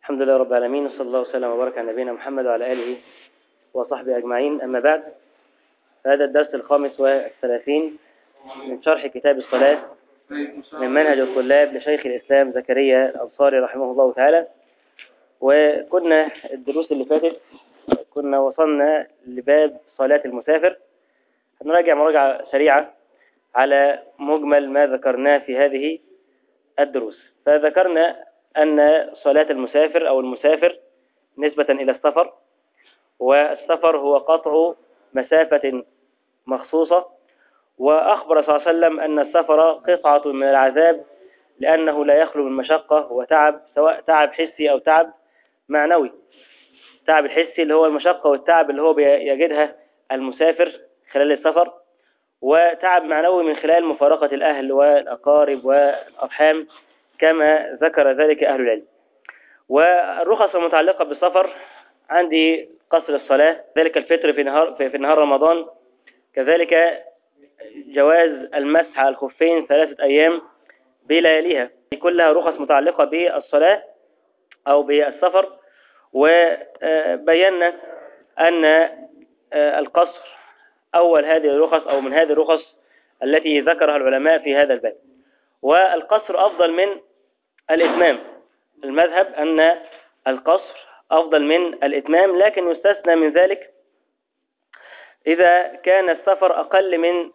الحمد لله رب العالمين، وصلى الله وسلم وبارك على نبينا محمد وعلى آله وصحبه أجمعين. أما بعد، هذا الدرس 35 من شرح كتاب الصلاة من منهج الطلاب لشيخ الإسلام زكريا الأنصاري رحمه الله تعالى. وكنا الدروس اللي فاتت كنا وصلنا لباب صلاة المسافر. هنراجع مراجعة سريعة على مجمل ما ذكرناه في هذه الدروس. فذكرنا أن صلاة المسافر أو المسافر نسبة إلى السفر، والسفر هو قطع مسافة مخصوصة، وأخبر صلى الله عليه وسلم أن السفر قطعة من العذاب لأنه لا يخلو من مشقة وتعب، سواء تعب حسي أو تعب معنوي. التعب الحسي اللي هو المشقة والتعب اللي هو بيجدها المسافر خلال السفر، وتعب معنوي من خلال مفارقة الأهل والأقارب والأرحام كما ذكر ذلك أهل العلم. والرخص المتعلقة بالسفر عندي قصر الصلاة، ذلك الفطر في نهار رمضان، كذلك جواز المسح على الخفين 3 أيام بلياليها، كلها رخص متعلقة بالصلاة أو بالسفر. وبينا أن القصر أول هذه الرخص أو من هذه الرخص التي ذكرها العلماء في هذا الباب، والقصر أفضل من الإتمام. المذهب أن القصر أفضل من الإتمام، لكن يستثنى من ذلك إذا كان السفر أقل من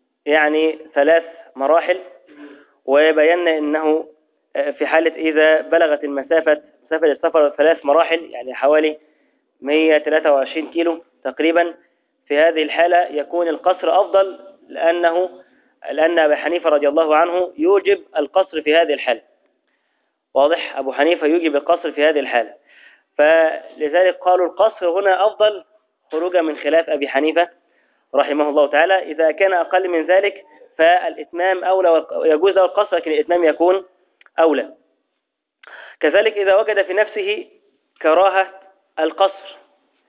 3 مراحل. وبينا أنه في حالة إذا بلغت مسافة السفر 3 مراحل، يعني حوالي 123 كيلو تقريبا، في هذه الحالة يكون القصر أفضل، لأن أبي حنيفة رضي الله عنه يوجب القصر في هذه الحالة. واضح؟ أبو حنيفة يوجب القصر في هذه الحالة، فلذلك قالوا القصر هنا أفضل خروجا من خلاف أبي حنيفة رحمه الله تعالى. إذا كان أقل من ذلك فالإتمام أولى، يجوز له القصر لكن الإتمام يكون أولى. كذلك إذا وجد في نفسه كراهة القصر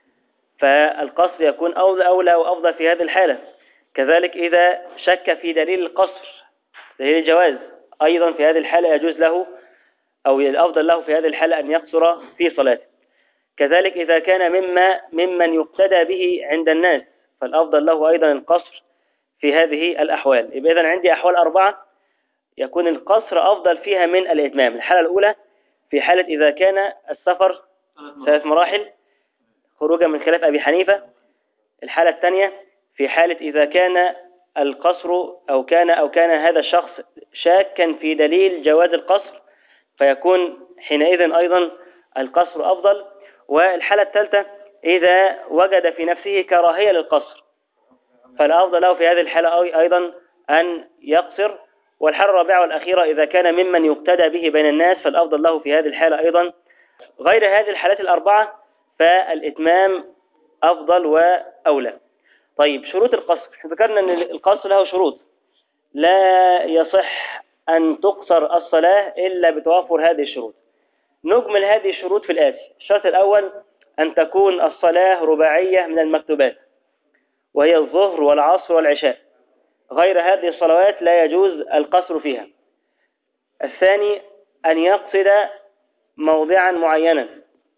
فالقصر يكون أولى وأفضل في هذه الحالة. كذلك إذا شك في دليل القصر، دليل الجواز، أيضا في هذه الحالة يجوز له أو الأفضل له في هذه الحالة أن يقصر في صلاته. كذلك إذا كان ممن يقتدى به عند الناس فالأفضل له أيضا القصر في هذه الأحوال. يبقى إذن عندي أحوال 4 يكون القصر أفضل فيها من الإتمام. الحالة الأولى في حالة إذا كان السفر 3 مراحل خروجا من خلاف أبي حنيفة. الحالة الثانية في حالة إذا كان القصر أو كان هذا الشخص شاكا في دليل جواز القصر، فيكون حينئذ أيضا القصر أفضل. والحالة الثالثة إذا وجد في نفسه كراهية للقصر فالأفضل له في هذه الحالة أيضا أن يقصر. والحالة الرابعة والأخيرة إذا كان ممن يقتدى به بين الناس فالأفضل له في هذه الحالة أيضا. غير هذه الحالات 4 فالإتمام أفضل وأولى. طيب، شروط القصر. ذكرنا أن القصر له شروط، لا يصح أن تقصر الصلاة إلا بتوافر هذه الشروط. نجمل هذه الشروط في الآتي. الشرط الأول أن تكون الصلاة رباعية من المكتوبات، وهي الظهر والعصر والعشاء. غير هذه الصلوات لا يجوز القصر فيها. الثاني أن يقصد موضعا معينا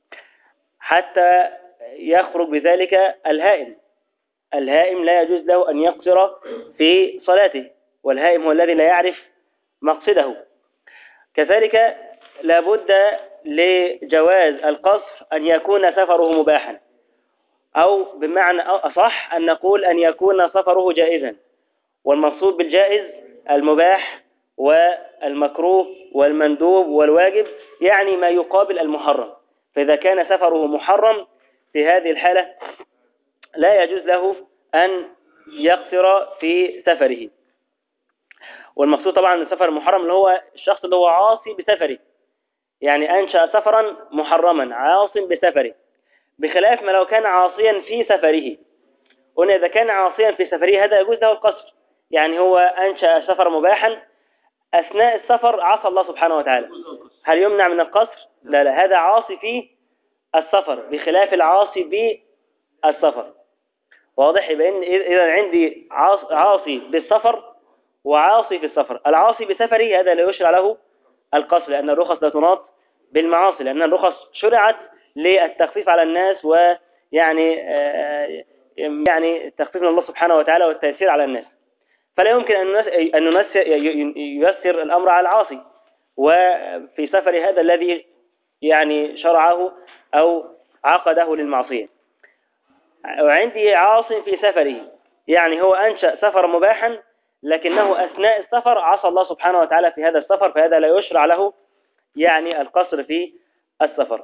حتى يخرج بذلك الهائم. الهائم لا يجوز له أن يقصر في صلاته، والهائم هو الذي لا يعرف مقصده. كذلك لابد لجواز القصر أن يكون سفره مباحا، أو بمعنى أصح أن نقول أن يكون سفره جائزا. والمقصود بالجائز المباح والمكروه والمندوب والواجب، يعني ما يقابل المحرم. فإذا كان سفره محرم في هذه الحالة لا يجوز له أن يقصر في سفره. والمقصود طبعا السفر المحرم اللي هو الشخص اللي هو عاصي بسفره، يعني أنشأ سفرا محرما عاص بسفره، بخلاف ما لو كان عاصيا في سفره. هنا إذا كان عاصيا في سفره هذا يجوز له القصر، يعني هو أنشأ سفر مباحا أثناء السفر عصى الله سبحانه وتعالى، هل يمنع من القصر؟ لا، هذا عاصي في السفر بخلاف العاصي بالسفر. واضح؟ يبقى إذا عندي عاصي بالسفر وعاصي في السفر. العاصي بسفره هذا لا يشرع له القصر، لأن الرخص لا تناط بالمعاصي، لأن الرخص شرعت للتخفيف على الناس، ويعني يعني التخفيف من الله سبحانه وتعالى والتيسير على الناس. فلا يمكن أن ييسر الأمر على العاصي وفي سفر هذا الذي يعني شرعه أو عقده للمعصية. وعندي عاص في سفره، يعني هو أنشأ سفر مباحا لكنه أثناء السفر عصى الله سبحانه وتعالى في هذا السفر، فهذا لا يشرع له يعني القصر في السفر.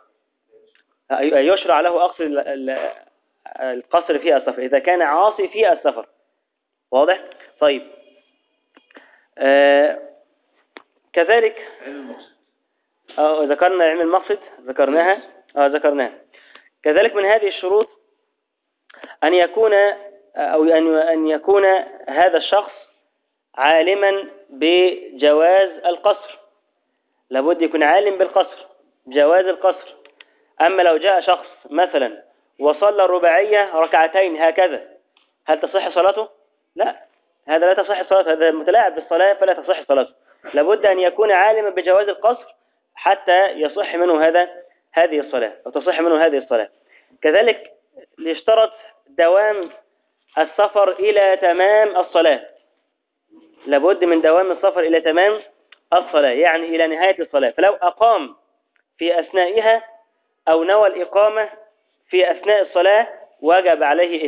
يشرع له القصر في السفر إذا كان عاصي في السفر. واضح؟ طيب. كذلك ذكرنا علم المقصد، ذكرناها. كذلك من هذه الشروط أن يكون هذا الشخص عالما بجواز القصر. لابد يكون عالم بالقصر، جواز القصر. أما لو جاء شخص مثلا وصلى الرباعية ركعتين هكذا، هل تصح صلاته؟ لا، هذا لا تصح صلاته، هذا متلاعب بالصلاة فلا تصح صلاته. لابد أن يكون عالما بجواز القصر حتى يصح منه هذه الصلاة، أو تصح منه هذه الصلاة. كذلك يشترط دوام السفر إلى تمام الصلاة. لابد من دوام السفر إلى تمام الصلاة، يعني إلى نهاية الصلاة. فلو أقام في أثنائها أو نوى الإقامة في أثناء الصلاة وجب عليه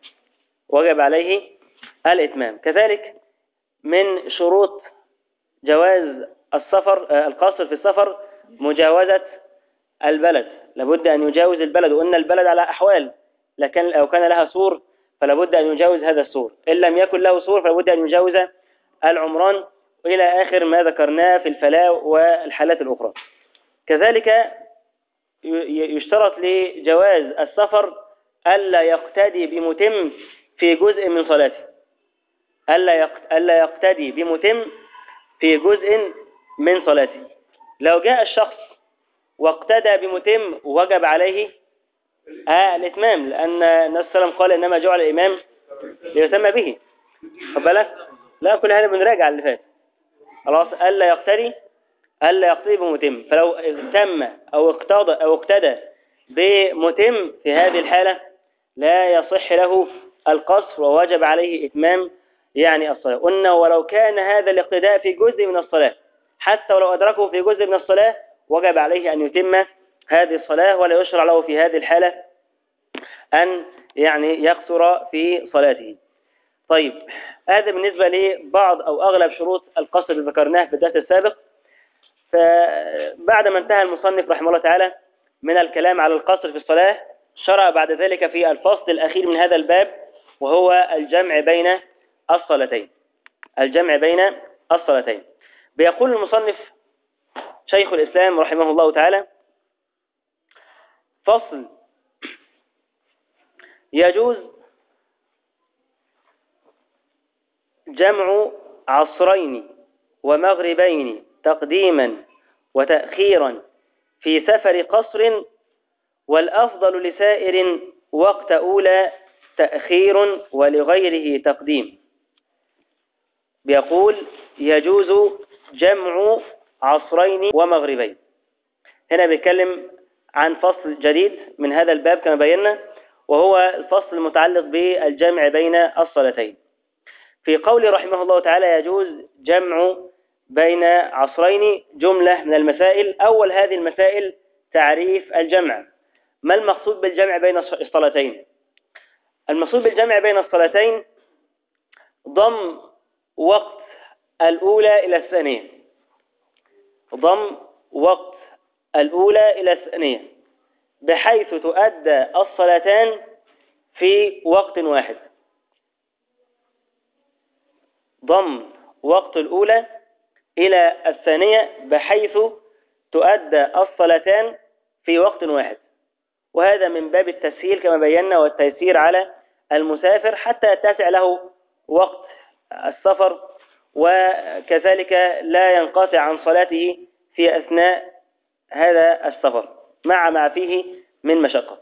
الإتمام. كذلك من شروط جواز القصر في السفر مجاوزة البلد. لابد أن يجاوز البلد، وأن البلد على أحوال، لكن لو كان لها سور فلابد أن يجاوز هذا السور، إن لم يكن له سور فلابد أن يجاوز العمران، وإلى آخر ما ذكرناه في الفلاة والحالات الأخرى. كذلك يشترط لجواز السفر ألا يقتدي بمتم في جزء من صلاته، ألا يقتدي بمتم في جزء من صلاته. لو جاء الشخص واقتدى بمتم وجب عليه الإتمام، لأن النبي صلى الله عليه وسلم قال إنما جعل الإمام ليتم به. خد بالك؟ لا، كل هذا بنراجع اللي فات. خلاص، ألا يقتدي بمتم. فلو اغتم أو اقتدى بمتم في هذه الحالة لا يصح له القصر، ووجب عليه إتمام يعني الصلاة. قلنا ولو كان هذا الاقتداء في جزء من الصلاة، حتى ولو أدركه في جزء من الصلاة وجب عليه أن يتم هذه الصلاة، ولا يشرع له في هذه الحالة أن يعني يقصر في صلاته. طيب، هذا بالنسبة لبعض أو أغلب شروط القصر اللي ذكرناه في الدرس السابق. فبعد ما انتهى المصنف رحمه الله تعالى من الكلام على القصر في الصلاة، شرع بعد ذلك في الفصل الأخير من هذا الباب، وهو الجمع بين الصلاتين. بيقول المصنف شيخ الإسلام رحمه الله تعالى: فصل: يجوز جمع عصرين ومغربين تقديما وتأخيرا في سفر قصر، والأفضل لسائر وقت أولى تأخير ولغيره تقديم. بيقول يجوز جمع عصرين ومغربين. هنا بيتكلم عن فصل جديد من هذا الباب كما بينا، وهو الفصل المتعلق بالجمع بين الصلاتين. في قول رحمه الله تعالى يجوز جمع بين عصرين، جملة من المسائل. أول هذه المسائل تعريف الجمع. ما المقصود بالجمع بين الصلاتين؟ المقصود بالجمع بين الصلاتين ضم وقت الأولى إلى الثانية، بحيث تؤدى الصلاتان في وقت واحد. ضم وقت الأولى إلى الثانية بحيث تؤدى الصلاتان في وقت واحد، وهذا من باب التسهيل كما بينا، والتيسير على المسافر حتى يتسع له وقت السفر، وكذلك لا ينقطع عن صلاته في أثناء هذا السفر مع ما فيه من مشقة.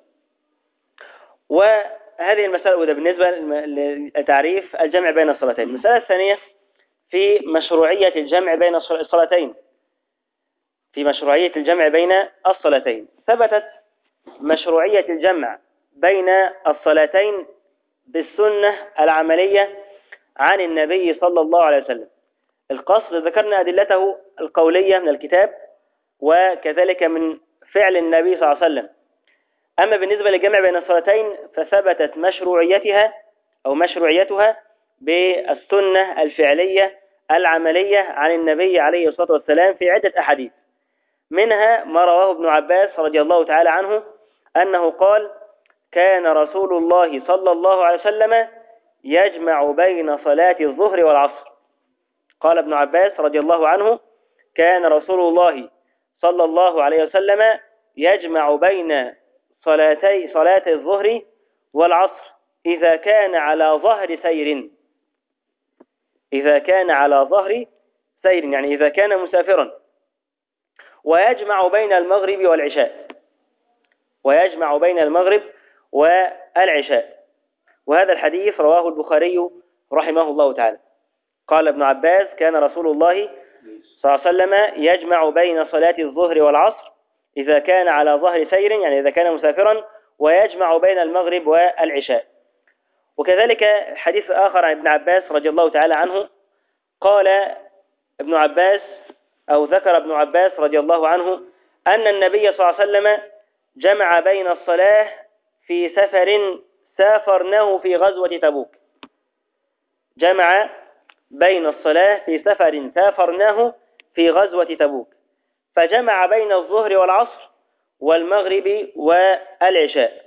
وهذه المسألة الأولى بالنسبة لتعريف الجمع بين الصلاتين. المسألة الثانية في مشروعية الجمع بين الصلاتين. في مشروعية الجمع بين الصلاتين. ثبتت مشروعية الجمع بين الصلاتين بالسنة العملية عن النبي صلى الله عليه وسلم. القصر ذكرنا أدلته القولية من الكتاب وكذلك من فعل النبي صلى الله عليه وسلم. أما بالنسبة للجمع بين الصلاتين فثبتت مشروعيتها بالسنة الفعلية العملية عن النبي عليه الصلاة والسلام في عدة أحاديث. منها ما رواه ابن عباس رضي الله تعالى عنه أنه قال: كان رسول الله صلى الله عليه وسلم يجمع بين صلاة الظهر والعصر. قال ابن عباس رضي الله عنه: كان رسول الله صلى الله عليه وسلم يجمع بين صلاة الظهر والعصر إذا كان على ظهر سير. يعني إذا كان مسافرا. ويجمع بين المغرب والعشاء. وهذا الحديث رواه البخاري رحمه الله تعالى. قال ابن عباس: كان رسول الله صلى الله عليه وسلم يجمع بين صلاة الظهر والعصر إذا كان على ظهر سير، يعني إذا كان مسافرا، ويجمع بين المغرب والعشاء. وكذلك حديث آخر عن ابن عباس رضي الله تعالى عنه قال ابن عباس أو ذكر ابن عباس رضي الله عنه أن النبي صلى الله عليه وسلم جمع بين الصلاة في سفر سافرناه في غزوة تبوك. جمع بين الصلاة في سفر سافرناه في غزوة تبوك، فجمع بين الظهر والعصر والمغرب والعشاء.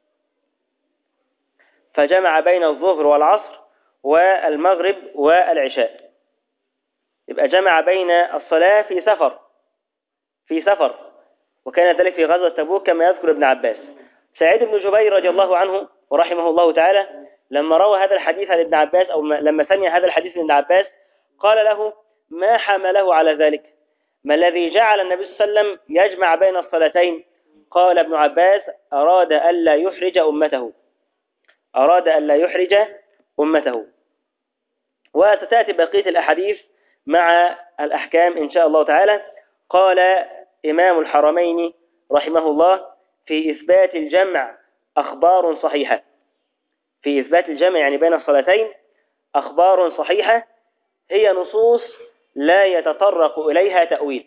يبقى جمع بين الصلاة في سفر، وكان ذلك في غزوة تبوك كما يذكر ابن عباس. سعيد بن جبير رضي الله عنه ورحمه الله تعالى لما روى هذا الحديث عن ابن عباس، أو لما سمع هذا الحديث من ابن عباس، قال له: ما حمله على ذلك؟ ما الذي جعل النبي صلى الله عليه وسلم يجمع بين الصلاتين؟ قال ابن عباس: أراد ألا يحرج أمته. وستأتي بقية الأحاديث مع الأحكام إن شاء الله تعالى. قال إمام الحرمين رحمه الله: في إثبات الجمع أخبار صحيحة. في إثبات الجمع يعني بين الصلاتين أخبار صحيحة، هي نصوص لا يتطرق إليها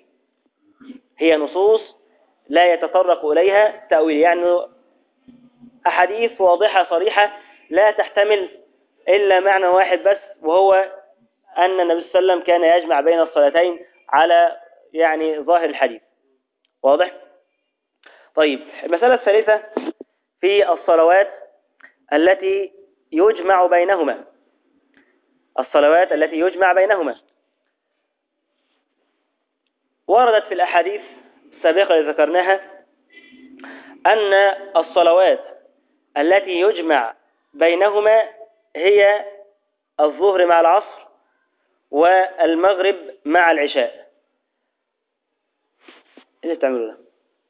تأويل. يعني أحاديث واضحة صريحة لا تحتمل إلا معنى واحد بس، وهو أن النبي صلى الله عليه وسلم كان يجمع بين الصلاتين على يعني ظاهر الحديث. واضح؟ طيب، المسألة الثالثة في الصلوات التي يجمع بينهما. وردت في الأحاديث السابقة التي ذكرناها أن الصلوات التي يجمع بينهما هي الظهر مع العصر والمغرب مع العشاء. ايه اللي بتعمله ده؟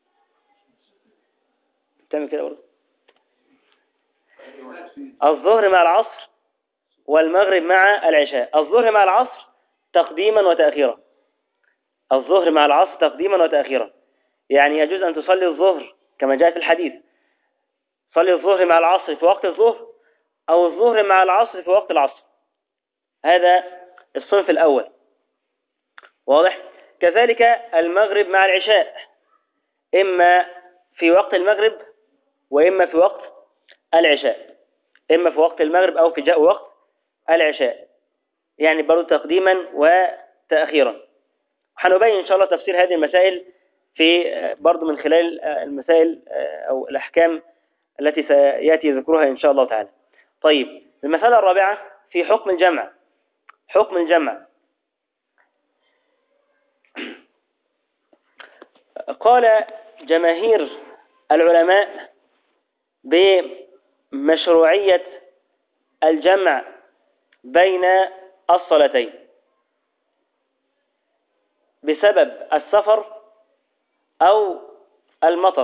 بتعمل كده برضه؟ الظهر مع العصر والمغرب مع العشاء. الظهر مع العصر تقديما وتأخيرا. يعني يجوز أن تصلي الظهر كما جاء في الحديث، صلي الظهر مع العصر في وقت الظهر، أو الظهر مع العصر في وقت العصر. هذا الصنف الأول. واضح؟ كذلك المغرب مع العشاء، إما في وقت المغرب وإما في وقت العشاء، إما في وقت المغرب أو في وقت العشاء، يعني برضو تقديما وتأخيرا. هنبين إن شاء الله تفسير هذه المسائل في برضو من خلال المسائل أو الأحكام التي سيأتي ذكرها إن شاء الله تعالى. طيب، المسألة الرابعة في حكم الجمع. قال جماهير العلماء بمشروعية الجمع بين الصلاتين بسبب السفر أو المطر،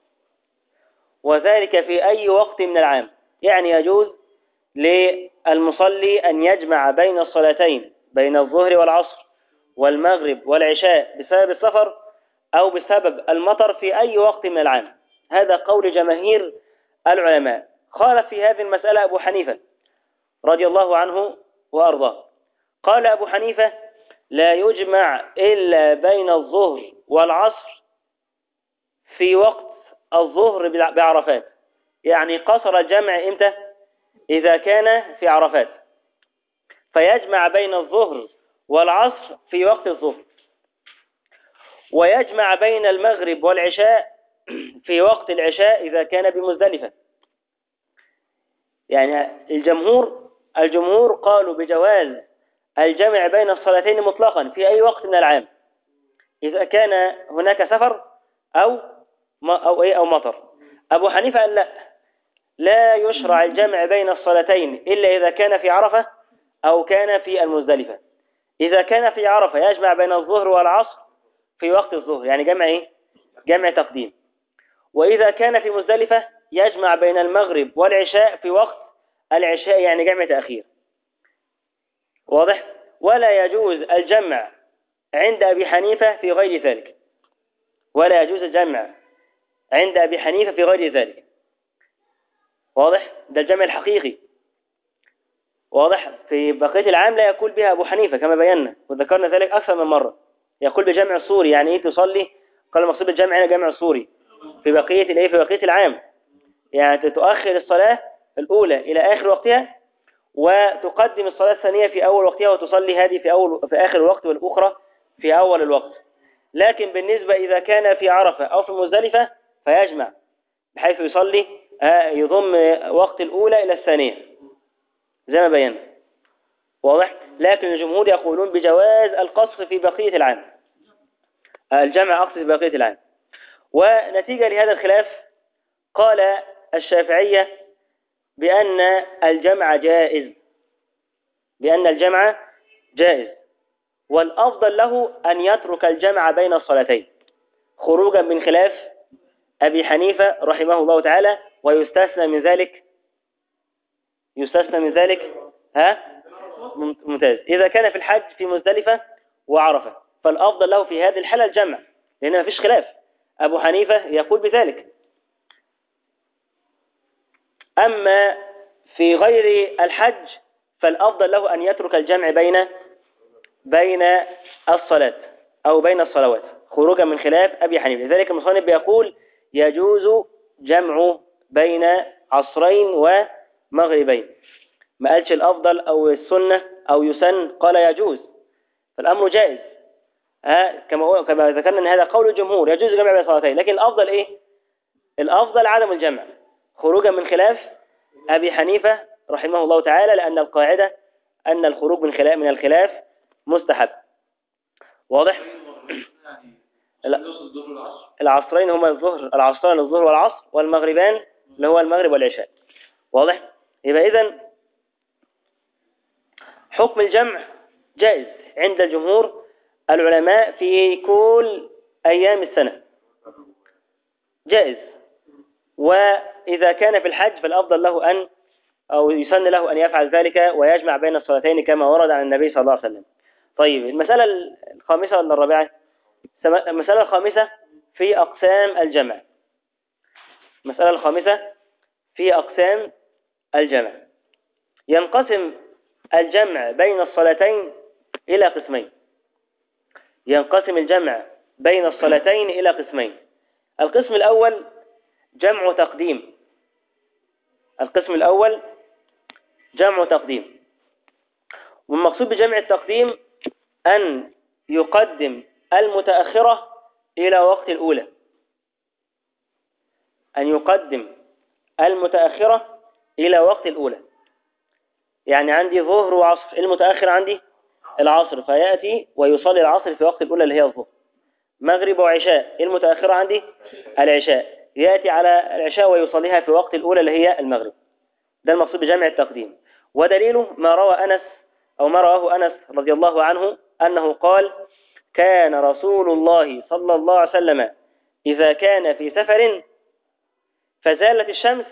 وذلك في أي وقت من العام. يعني يجوز للمصلي أن يجمع بين الصلاتين، بين الظهر والعصر والمغرب والعشاء، بسبب السفر أو بسبب المطر في أي وقت من العام. هذا قول جماهير العلماء. خالف في هذه المسألة أبو حنيفة رضي الله عنه وأرضاه. قال أبو حنيفة: لا يجمع إلا بين الظهر والعصر في وقت الظهر بعرفات. يعني قصر الجمع إمتى؟ إذا كان في عرفات، فيجمع بين الظهر والعصر في وقت الظهر، ويجمع بين المغرب والعشاء في وقت العشاء إذا كان بمزدلفة. يعني الجمهور قالوا بجواز الجمع بين الصلاتين مطلقا في أي وقت من العام إذا كان هناك سفر أو مطر. أبو حنيفة قال لا يشرع الجمع بين الصلاتين إلا إذا كان في عرفة أو كان في المزدلفة. إذا كان في عرفة يجمع بين الظهر والعصر في وقت الظهر، يعني جمع تقديم. وإذا كان في مزدلفة يجمع بين المغرب والعشاء في وقت العشاء، يعني جمع تأخير. واضح؟ ولا يجوز الجمع عند أبي حنيفة في غير ذلك، ولا يجوز الجمع عند أبي حنيفة في غير ذلك. واضح؟ ده الجمع الحقيقي. واضح؟ في بقية العام لا يقول بها أبو حنيفة كما بينا وذكرنا ذلك أكثر من مرة. يقول بجمع صوري. يعني إيه تصلي؟ قال المقصود بالجمع هنا جمع صوري في بقية العام. يعني تؤخر الصلاة الأولى إلى آخر وقتها، وتقدم الصلاة الثانية في أول وقتها، وتصلي هذه في آخر الوقت والأخرى في أول الوقت. لكن بالنسبة إذا كان في عرفة أو في مزدلفة فيجمع، بحيث يصلي يضم وقت الأولى إلى الثانية زي ما بينا. واضح؟ لكن الجمهور يقولون بجواز القصر في بقية العام، الجمع أقصد في بقية العام. ونتيجة لهذا الخلاف قال الشافعية بأن الجمع جائز، والأفضل له أن يترك الجمع بين الصلاتين، خروجا من خلاف أبي حنيفة رحمه الله تعالى. ويستثنى من ذلك ممتاز إذا كان في الحج في مزدلفة وعرفة، فالأفضل له في هذه الحالة الجمع، لأن ما فيش خلاف، أبو حنيفة يقول بذلك. أما في غير الحج فالأفضل له أن يترك الجمع بين الصلاة أو بين الصلوات، خروجا من خلاف أبي حنيفة. لذلك المصنف يقول يجوز جمع بين عصرين ومغربين، ما قالش الأفضل أو السنة أو يسن، قال يجوز، فالأمر جائز. كما ذكرنا أن هذا قول الجمهور، يجوز جمع بين صلاتين. لكن الأفضل إيه؟ الأفضل عدم الجمع، خروجا من خلاف أبي حنيفة رحمه الله تعالى، لأن القاعدة أن الخروج من الخلاف مستحب. واضح؟ العصرين هما العصران الظهر والعصر، والمغربان اللي هو المغرب والعشاء. واضح؟ يبقى إذن حكم الجمع جائز عند الجمهور العلماء في كل أيام السنة، جائز. وإذا كان في الحج فالأفضل له أو يسن له أن يفعل ذلك ويجمع بين الصلاتين كما ورد عن النبي صلى الله عليه وسلم. طيب، المسألة الخامسة ولا الرابعة؟ المسألة الخامسة في أقسام الجمع. المسألة الخامسة في أقسام الجمع. ينقسم الجمع بين الصلاتين إلى قسمين. القسم الأول جمع تقديم. والمقصود بجمع التقديم أن يقدم المتأخرة إلى وقت الأولى، يعني عندي ظهر وعصر، المتأخر عندي العصر، فيأتي ويصلي العصر في وقت الأولى اللي هي الظهر. مغرب وعشاء، المتأخرة عندي العشاء، يأتي على العشاء ويصليها في وقت الأولى اللي هي المغرب. ده المقصود بجمع التقديم. ودليله ما رواه أنس رضي الله عنه أنه قال: كان رسول الله صلى الله عليه وسلم إذا كان في سفر فزالت الشمس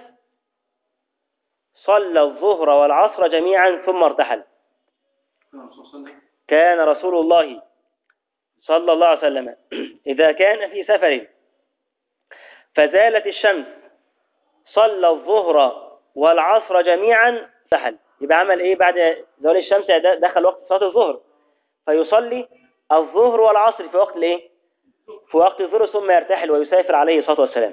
صلى الظهر والعصر جميعا ثم ارتحل. كان رسول الله صلى الله عليه وسلم إذا كان في سفر فزالت الشمس صلى الظهر والعصر جميعا سحل. يبقى عمل ايه بعد زوال الشمس؟ دخل وقت صلاة الظهر، فيصلي الظهر والعصر في وقت الايه؟ في وقت الظهر، ثم يرتحل ويسافر عليه الصلاة والسلام.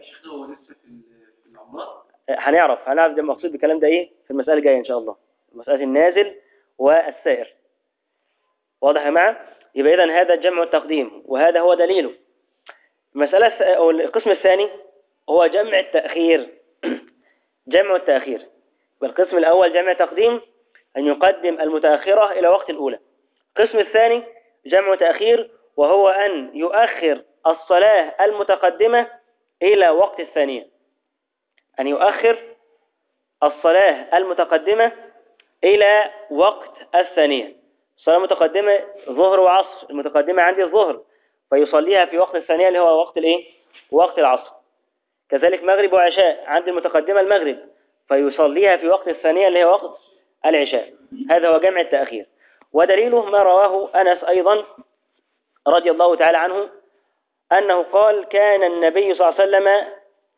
هنعرف ده المقصود بالكلام ده ايه في المسألة الجاية ان شاء الله، مسألة النازل والسائر. واضح يا جماعة؟ يبقى اذا هذا جمع التقديم وهذا هو دليله. المسألة أو القسم الثاني هو جمع التأخير. جمع التأخير. والقسم الأول جمع تقديم، أن يقدم المتأخرة إلى وقت الأولى. القسم الثاني جمع تأخير، وهو أن يؤخر الصلاة المتقدمة إلى وقت الثانية. أن يؤخر الصلاة المتقدمة إلى وقت الثانية. الصلاة المتقدمة ظهر وعصر، المتقدمة عندي الظهر، فيصليها في وقت الثانية اللي هو وقت الإيه؟ وقت العصر. كذلك مغرب وعشاء، عند المتقدمة المغرب، فيصليها في وقت الثانية اللي هي وقت العشاء. هذا هو جمع التأخير. ودليله ما رواه أنس أيضا رضي الله تعالى عنه، أنه قال كان النبي صلى الله عليه وسلم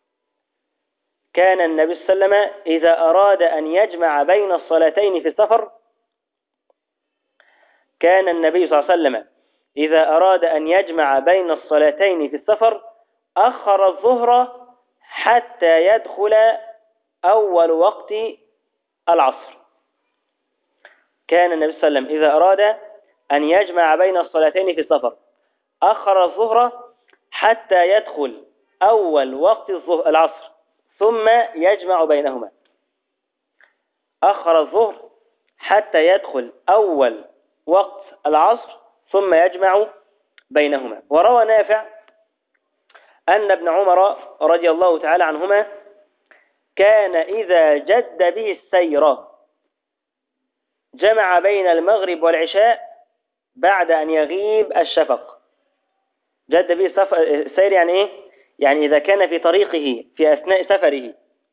إذا أراد أن يجمع بين الصلاتين في السفر كان النبي صلى الله عليه وسلم إذا أراد أن يجمع بين الصلاتين في السفر أخر الظهر حتى يدخل أول وقت العصر. كان النبي صلى الله عليه وسلم إذا أراد أن يجمع بين الصلاتين في السفر أخر الظهر حتى يدخل أول وقت العصر ثم يجمع بينهما. أخر الظهر حتى يدخل أول وقت العصر ثم يجمع بينهما. وروى نافع أن ابن عمر رضي الله تعالى عنهما كان إذا جد به السير جمع بين المغرب والعشاء بعد أن يغيب الشفق. جد به السير يعني إيه؟ يعني إذا كان في طريقه في أثناء سفره،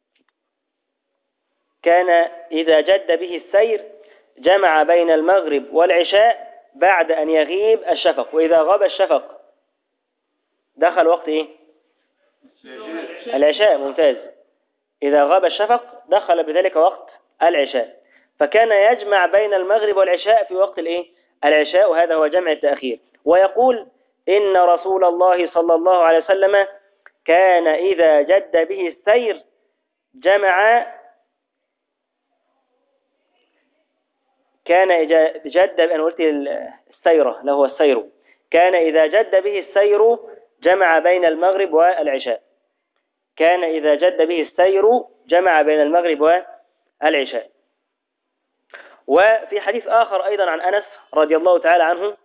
كان إذا جد به السير جمع بين المغرب والعشاء بعد أن يغيب الشفق. وإذا غاب الشفق دخل وقت إيه؟ العشاء. ممتاز. إذا غاب الشفق دخل بذلك وقت العشاء، فكان يجمع بين المغرب والعشاء في وقت الإيه؟ العشاء، وهذا هو جمع التأخير. ويقول إن رسول الله صلى الله عليه وسلم كان إذا جد به السير جمع كان جد أنا قلت السيرة له هو السير. كان إذا جد به السير جمع بين المغرب والعشاء. كان إذا جد به السير جمع بين المغرب والعشاء. وفي حديث آخر أيضا عن أنس رضي الله تعالى عنه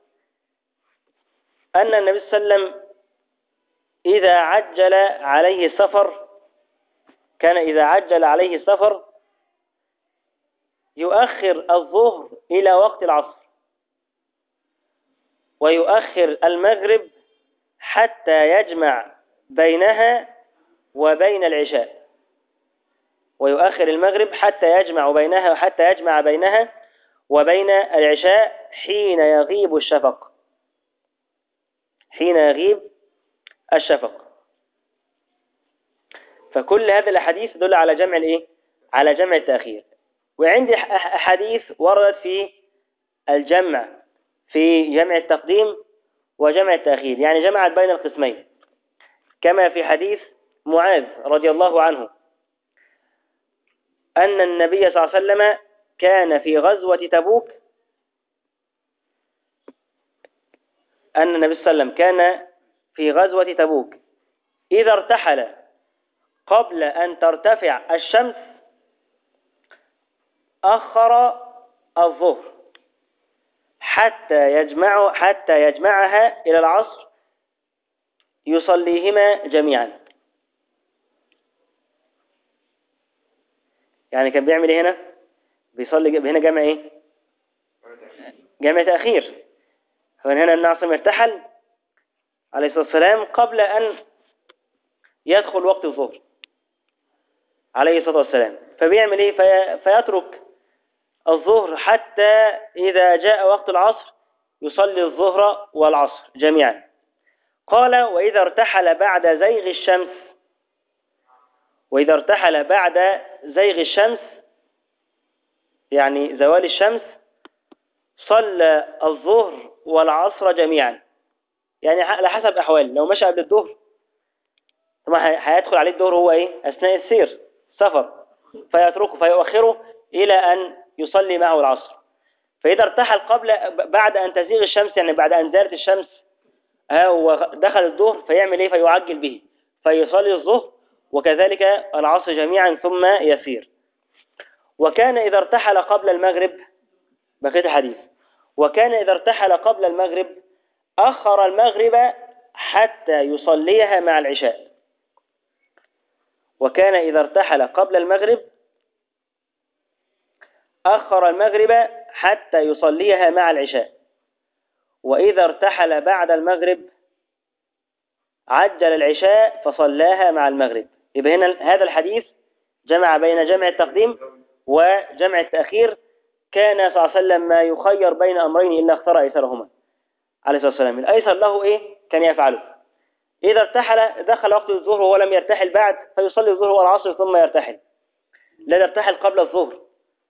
أن النبي صلى الله عليه وسلم إذا عجل عليه السفر كان إذا عجل عليه السفر يؤخر الظهر إلى وقت العصر، ويؤخر المغرب حتى يجمع بينها وبين العشاء. ويؤخر المغرب حتى يجمع بينها وبين العشاء حين يغيب الشفق. حين يغيب الشفق. فكل هذه الأحاديث تدل على جمع الإيه؟ على جمع التأخير. وعندي أحاديث وردت في الجمع، في جمع التقديم وجمع التأخير، يعني جمعت بين القسمين، كما في حديث معاذ رضي الله عنه أن النبي صلى الله عليه وسلم كان في غزوة تبوك كان في غزوة تبوك إذا ارتحل قبل أن ترتفع الشمس أخر الظهر حتى يجمعها إلى العصر يصليهما جميعا. يعني كان بيعمل هنا بيصلي هنا جمع ايه؟ جمع تأخير. هنا الناصم ارتحل عليه الصلاة والسلام قبل أن يدخل وقت الظهر عليه الصلاة والسلام، فبيعمل ايه؟ فيترك الظهر حتى إذا جاء وقت العصر يصلي الظهر والعصر جميعا. قال وإذا ارتحل بعد زيغ الشمس، وإذا ارتحل بعد زيغ الشمس يعني زوال الشمس صلى الظهر والعصر جميعا. يعني على حسب أحواله، لو مشى قبل الظهر طبعا هيدخل عليه الظهر هو أثناء السير السفر، فيتركه فيؤخره إلى أن يصلي معه العصر. فإذا ارتحل بعد أن تزيغ الشمس، يعني بعد أن زالت الشمس ودخل الظهر، فيعمل فيعجل به فيصلي الظهر وكذلك العصر جميعا ثم يسير. وكان إذا ارتحل قبل المغرب، بقيت الحديث، وكان إذا ارتحل قبل المغرب أخر المغرب حتى يصليها مع العشاء. وكان إذا ارتحل قبل المغرب أخر المغرب حتى يصليها مع العشاء. وإذا ارتحل بعد المغرب عجل العشاء فصلاها مع المغرب. يبقى هنا هذا الحديث جمع بين جمع التقديم وجمع التأخير. كان صلى الله عليه وسلم ما يخير بين أمرين إلا اختار أيسرهما عليه الصلاة والسلام. الأيسر له كان يفعله. إذا ارتحل دخل وقت الظهر وهو لم يرتحل بعد فيصلي الظهر والعصر ثم يرتحل، لا يرتحل قبل الظهر.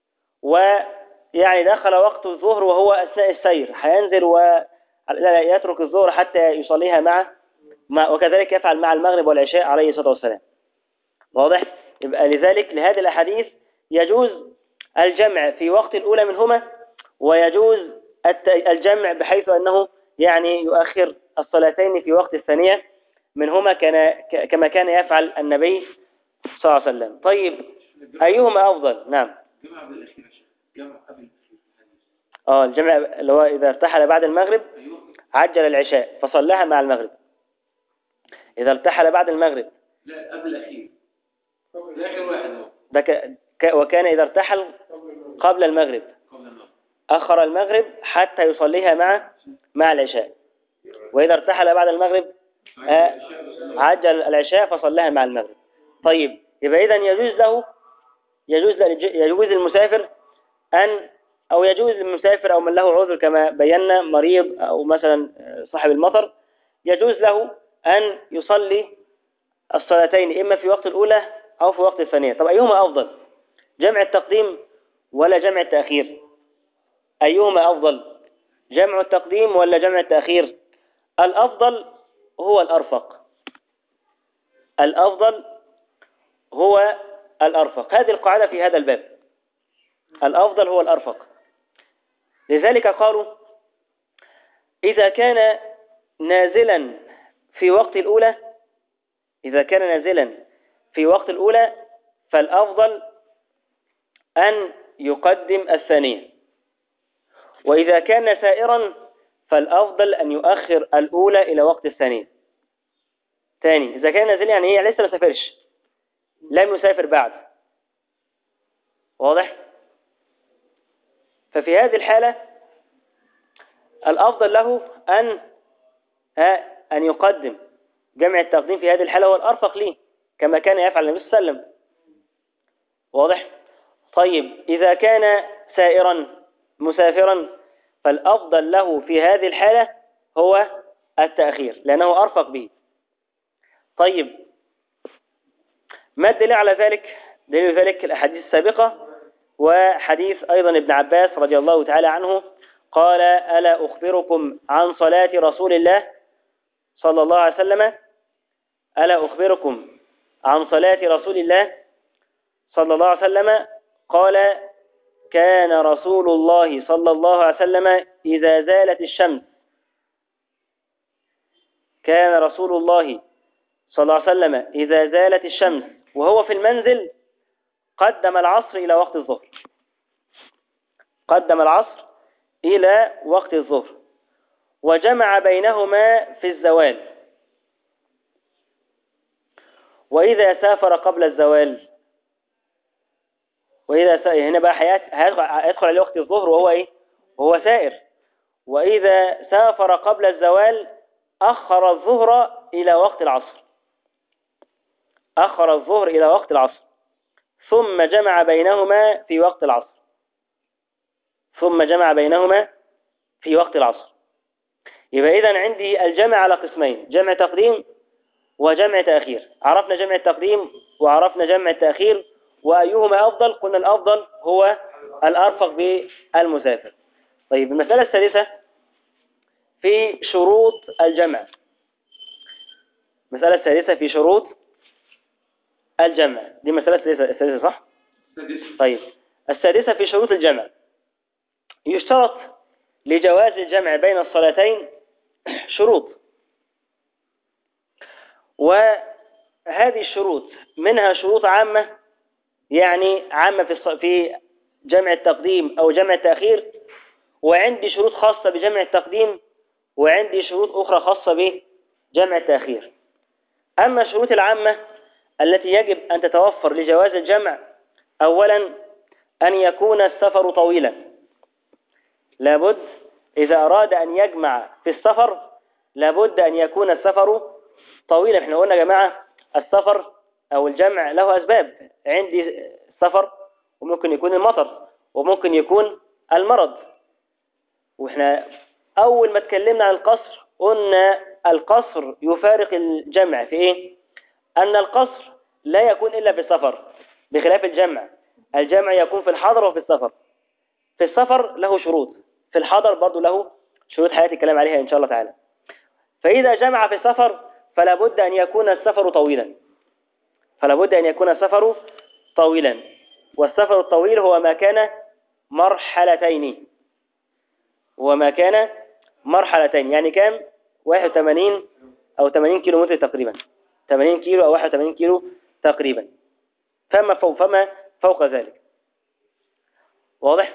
ويعني دخل وقت الظهر وهو أثناء السير هينزل ولا يترك الظهر حتى يصليها وكذلك يفعل مع المغرب والعشاء عليه الصلاة والسلام. واضح؟ يبقى لذلك لهذه الأحاديث يجوز الجمع في وقت الأولى منهما، ويجوز الجمع بحيث أنه يعني يؤخر الصلاتين في وقت الثانية منهما كما كان يفعل النبي صلى الله عليه وسلم. طيب أيهما أفضل؟ نعم. جمع بالأخير يا شيخ، جمع قبل الجمع اللي هو إذا ارتحل بعد المغرب عجل العشاء فصلىها مع المغرب. إذا ارتحل بعد المغرب لا قبل الأخير، آخر واحد هو ده وكان إذا ارتحل قبل المغرب أخر المغرب حتى يصليها مع العشاء. وإذا ارتحل بعد المغرب عجل العشاء فصلىها مع المغرب. طيب يبقى إذن يجوز للمسافر أو يجوز للمسافر أو من له عذر كما بينا، مريض أو مثلا صاحب المطر، يجوز له أن يصلي الصلاتين إما في وقت الأولى أو في وقت الثانية. طب أيهما أفضل؟ جمع التقديم ولا جمع التأخير؟ أيهما أفضل؟ جمع التقديم ولا جمع التأخير؟ الأفضل هو الأرفق. الأفضل هو الأرفق. هذه القاعدة في هذا الباب، الأفضل هو الأرفق. لذلك قالوا إذا كان نازلا في وقت الأولى، إذا كان نازلا في وقت الأولى فالأفضل أن يقدم الثانية. وإذا كان سائرا فالأفضل أن يؤخر الأولى إلى وقت الثانية. ثاني، إذا كان نازلا يعني هي لسه ما سافرش، لم يسافر بعد. واضح؟ ففي هذه الحالة الأفضل له أن يقدم. جمع التقديم في هذه الحالة هو الأرفق ليه كما كان يفعل النبي صلى الله عليه وسلم. واضح؟ طيب إذا كان سائرا مسافرا فالأفضل له في هذه الحالة هو التأخير لأنه أرفق به. طيب ما الدليل على ذلك؟ دليل ذلك الأحاديث السابقة وحديث أيضا ابن عباس رضي الله تعالى عنه قال ألا أخبركم عن صلاة رسول الله صلى الله عليه وسلم؟ ألا أخبركم عن صلاة رسول الله صلى الله عليه وسلم؟ قال كان رسول الله صلى الله عليه وسلم إذا زالت الشمس، كان رسول الله صلى الله عليه وسلم إذا زالت الشمس وهو في المنزل قدم العصر إلى وقت الظهر، قدم العصر إلى وقت الظهر وجمع بينهما في الزوال. وإذا سافر قبل الزوال، هنا بقى هيدخل على وقت الظهر وهو سائر. وإذا سافر قبل الزوال أخر الظهر إلى وقت العصر، أخر الظهر إلى وقت العصر ثم جمع بينهما في وقت العصر، ثم جمع بينهما في وقت العصر. يبقى إذن عندي الجمع على قسمين: جمع تقديم وجمع تأخير. عرفنا جمع التقديم وعرفنا جمع التأخير، وأيهما أفضل؟ قلنا الأفضل هو الأرفق بالمسافر. طيب المسألة السادسة في شروط الجمع. المسألة السادسة في شروط الجمع، دي مسألة السادسة صح؟ طيب السادسة في شروط الجمع: يشترط لجواز الجمع بين الصلاتين شروط، وهذه الشروط منها شروط عامة، يعني عامة في جمع التقديم أو جمع التأخير، وعندي شروط خاصة بجمع التقديم، وعندي شروط أخرى خاصة بجمع التأخير. أما الشروط العامة التي يجب أن تتوفر لجواز الجمع: أولا أن يكون السفر طويلا، لابد إذا أراد أن يجمع في السفر لابد أن يكون السفر طويلا. احنا قلنا يا جماعة السفر أو الجمع له أسباب، عندي السفر وممكن يكون المطر وممكن يكون المرض. واحنا أول ما اتكلمنا عن القصر قلنا القصر يفارق الجمع في إيه؟ أن القصر لا يكون إلا في السفر، بخلاف الجمع. الجمع يكون في الحضر وفي السفر. في السفر له شروط، في الحضر برضو له شروط حياتي الكلام عليها إن شاء الله تعالى. فإذا جمع في السفر فلا بد أن يكون السفر طويلا، فلا بد أن يكون السفر طويلا. والسفر الطويل هو ما كان مرحلتين، هو ما كان مرحلتين، يعني كام؟ 81 أو 80 كيلو متر تقريبا، 80 كيلو أو 81 كيلو تقريبا، فما فوق ذلك. واضح؟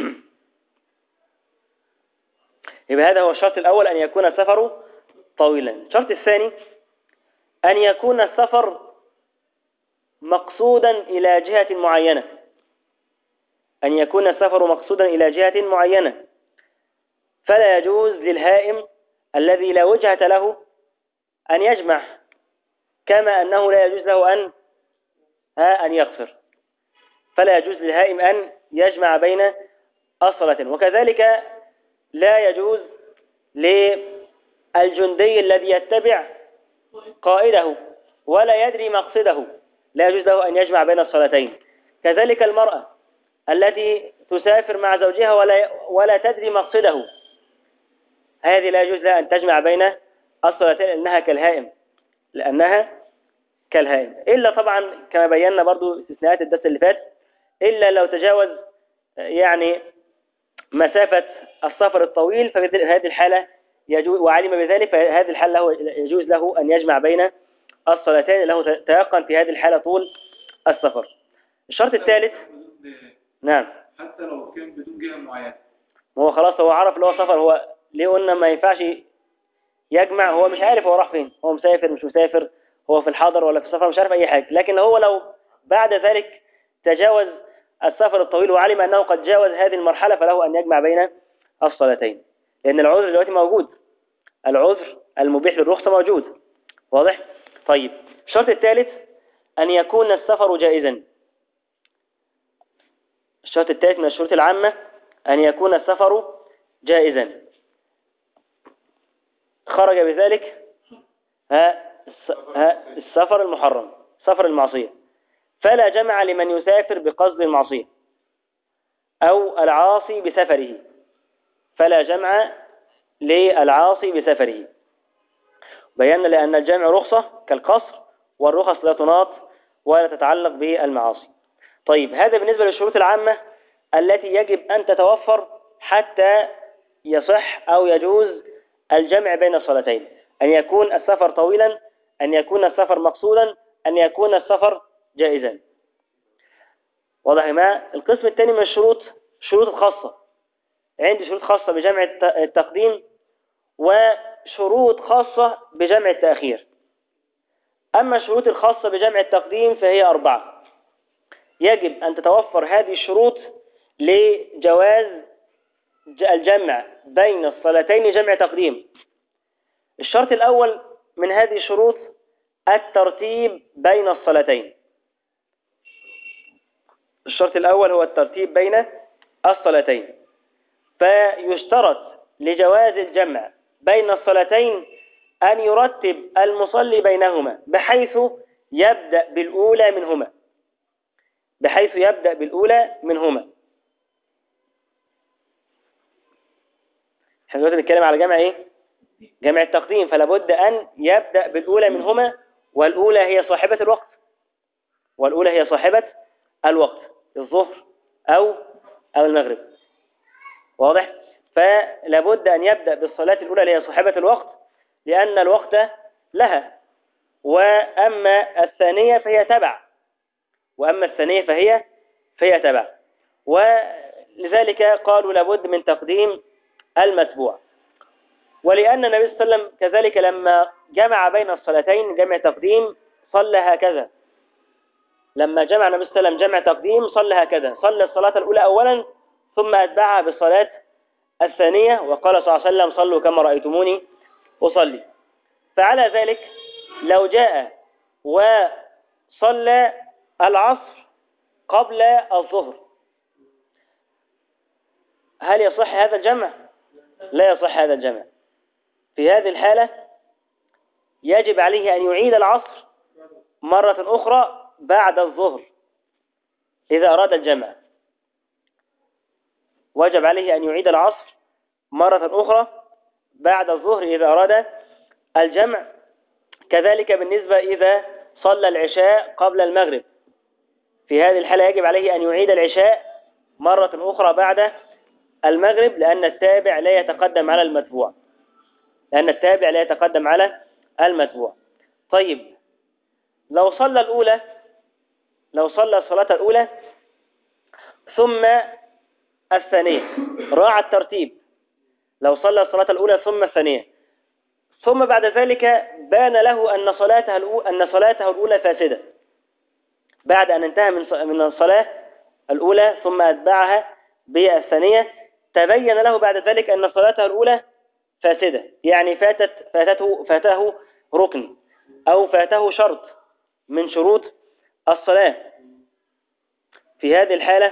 يبقى هذا هو الشرط الأول، أن يكون السفر طويلا. الشرط الثاني أن يكون السفر مقصودا إلى جهة معينة، أن يكون السفر مقصودا إلى جهة معينة. فلا يجوز للهائم الذي لا وجهة له أن يجمع، كما أنه لا يجوز له أن يقصر. فلا يجوز للهائم أن يجمع بين الصلاتين. وكذلك لا يجوز للجندي الذي يتبع قائده ولا يدري مقصده، لا يجوز له أن يجمع بين الصلاتين. كذلك المرأة التي تسافر مع زوجها ولا تدري مقصده، هذه لا يجوز لها أن تجمع بين الصلاتين لأنها كالهائم، إلا طبعا كما بينا برضو استثناءات الدرس اللي فات، إلا لو تجاوز يعني مسافة السفر الطويل، ففي هذه الحالة يجوز، وعلم بذلك، فهذه الحالة يجوز له أن يجمع بين الصلاتين، له تيقن في هذه الحالة طول السفر. الشرط الثالث، نعم، حتى لو كان بدون جهة معينة، هو خلاص هو عرف اللي هو سفر. هو ليه قلنا ما ينفعش يجمع؟ هو مش عارف هو راح فين، هو مسافر مش مسافر، هو في الحضر ولا في السفر، مش عارف أي حاجة. لكن هو لو بعد ذلك تجاوز السفر الطويل وعلم أنه قد جاوز هذه المرحلة فله أن يجمع بين الصلاتين، لأن العذر دلوقتي موجود، العذر المبيح للرخصة موجود. واضح؟ طيب الشرط الثالث أن يكون السفر جائزا. الشرط الثالث من الشروط العامة أن يكون السفر جائزا، خرج بذلك السفر المحرم، سفر المعصية. فلا جمع لمن يسافر بقصد المعصية أو العاصي بسفره، فلا جمع للعاصي بسفره. بينا لأن الجمع رخصة كالقصر، والرخص لا تناط ولا تتعلق بالمعاصي. طيب هذا بالنسبة للشروط العامة التي يجب أن تتوفر حتى يصح أو يجوز الجمع بين الصلاتين: أن يكون السفر طويلا، أن يكون السفر مقصودا، أن يكون السفر جائزا. واضح ما؟ القسم الثاني من الشروط شروط خاصة، عندي شروط خاصة بجمع التقديم وشروط خاصة بجمع التأخير. أما الشروط الخاصة بجمع التقديم فهي 4. يجب أن تتوفر هذه الشروط لجواز الجمع بين الصلاتين جمع تقديم. الشرط الأول من هذه الشروط الترتيب بين الصلاتين. الشرط الأول هو الترتيب بين الصلاتين. فيشترط لجواز الجمع بين الصلاتين أن يرتب المصلي بينهما بحيث يبدأ بالأولى منهما، بحيث يبدأ بالأولى منهما. احنا دلوقتي بنتكلم على جمع ايه؟ جمع التقديم، فلا بد أن يبدأ بالأولى منهما، والأولى هي صاحبة الوقت، والأولى هي صاحبة الوقت، الظهر أو المغرب. واضح؟ فلا بد أن يبدأ بالصلاة الأولى اللي هي صاحبة الوقت لأن الوقت لها، وأما الثانية فهي تبع، وأما الثانية فهي تبع، ولذلك قالوا لابد من تقديم المتبوع. ولأن النبي صلى الله عليه وسلم كذلك لما جمع بين الصلاتين جمع تقديم صلى هكذا، لما جمع النبي صلى الله عليه وسلم جمع تقديم صلى هكذا، صلى الصلاة الأولى أولا ثم أتبعها بالصلاة الثانية، وقال صلى الله عليه وسلم صلوا كما رأيتموني أصلي. فعلى ذلك لو جاء وصلى العصر قبل الظهر هل يصح هذا الجمع؟ لا يصح هذا الجمع. في هذه الحالة يجب عليه أن يعيد العصر مرة أخرى بعد الظهر إذا أراد الجمع، وجب عليه أن يعيد العصر مرة أخرى بعد الظهر إذا أراد الجمع. كذلك بالنسبة إذا صلى العشاء قبل المغرب، في هذه الحالة يجب عليه أن يعيد العشاء مرة أخرى بعد المغرب، لأن التابع لا يتقدم على المتبوع، لأن التابع لا يتقدم على المتبوع. طيب لو صلى الصلاة الأولى ثم الثانية، راعى الترتيب، لو صلى الصلاة الأولى ثم الثانية، ثم بعد ذلك بان له أن صلاته الأولى فاسدة بعد أن انتهى من الصلاة الأولى ثم أتبعها بالثانية، تبين له بعد ذلك أن صلاته الأولى فاسدة، يعني فاته ركن أو فاته شرط من شروط الصلاة. في هذه الحالة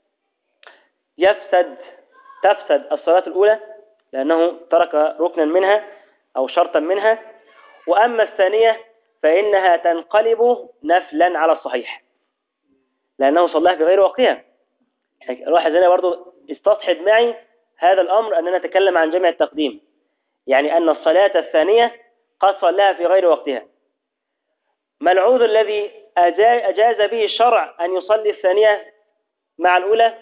تفسد الصلاة الأولى لأنه ترك ركنا منها أو شرطا منها، وأما الثانية فإنها تنقلب نفلا على الصحيح لأنه صلاها في غير وقتها. روح زينا برضو استصحب معي هذا الأمر أننا نتكلم عن جمع التقديم، يعني أن الصلاة الثانية قد صلاها في غير وقتها. ما العذر الذي أجاز به الشرع أن يصلي الثانية مع الأولى؟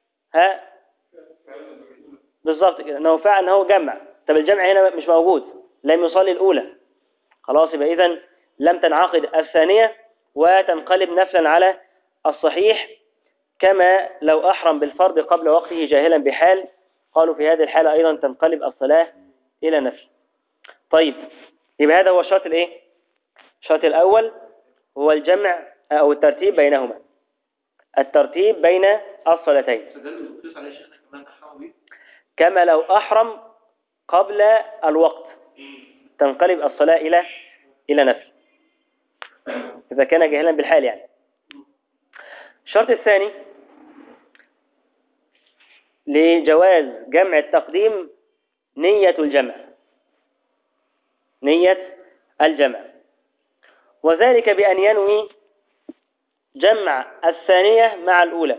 بالضبط كده، أنه فعلا أنه جمع. طب الجمع هنا مش موجود، لم يصلي الأولى، خلاص يبقى إذن لم تنعقد الثانية وتنقلب نفلا على الصحيح، كما لو أحرم بالفرض قبل وقته جاهلا بحال، قالوا في هذه الحالة أيضا تنقلب الصلاة إلى نفل. طيب يبقى هذا هو الشرط الإيه؟ الشرط الأول هو الجمع أو الترتيب بينهما، الترتيب بين الصلاتين، كما لو أحرم قبل الوقت تنقلب الصلاة إلى نفل إذا كان جاهلا بالحال يعني. الشرط الثاني لجواز جمع التقديم نية الجمع، وذلك بأن ينوي جمع الثانية مع الأولى.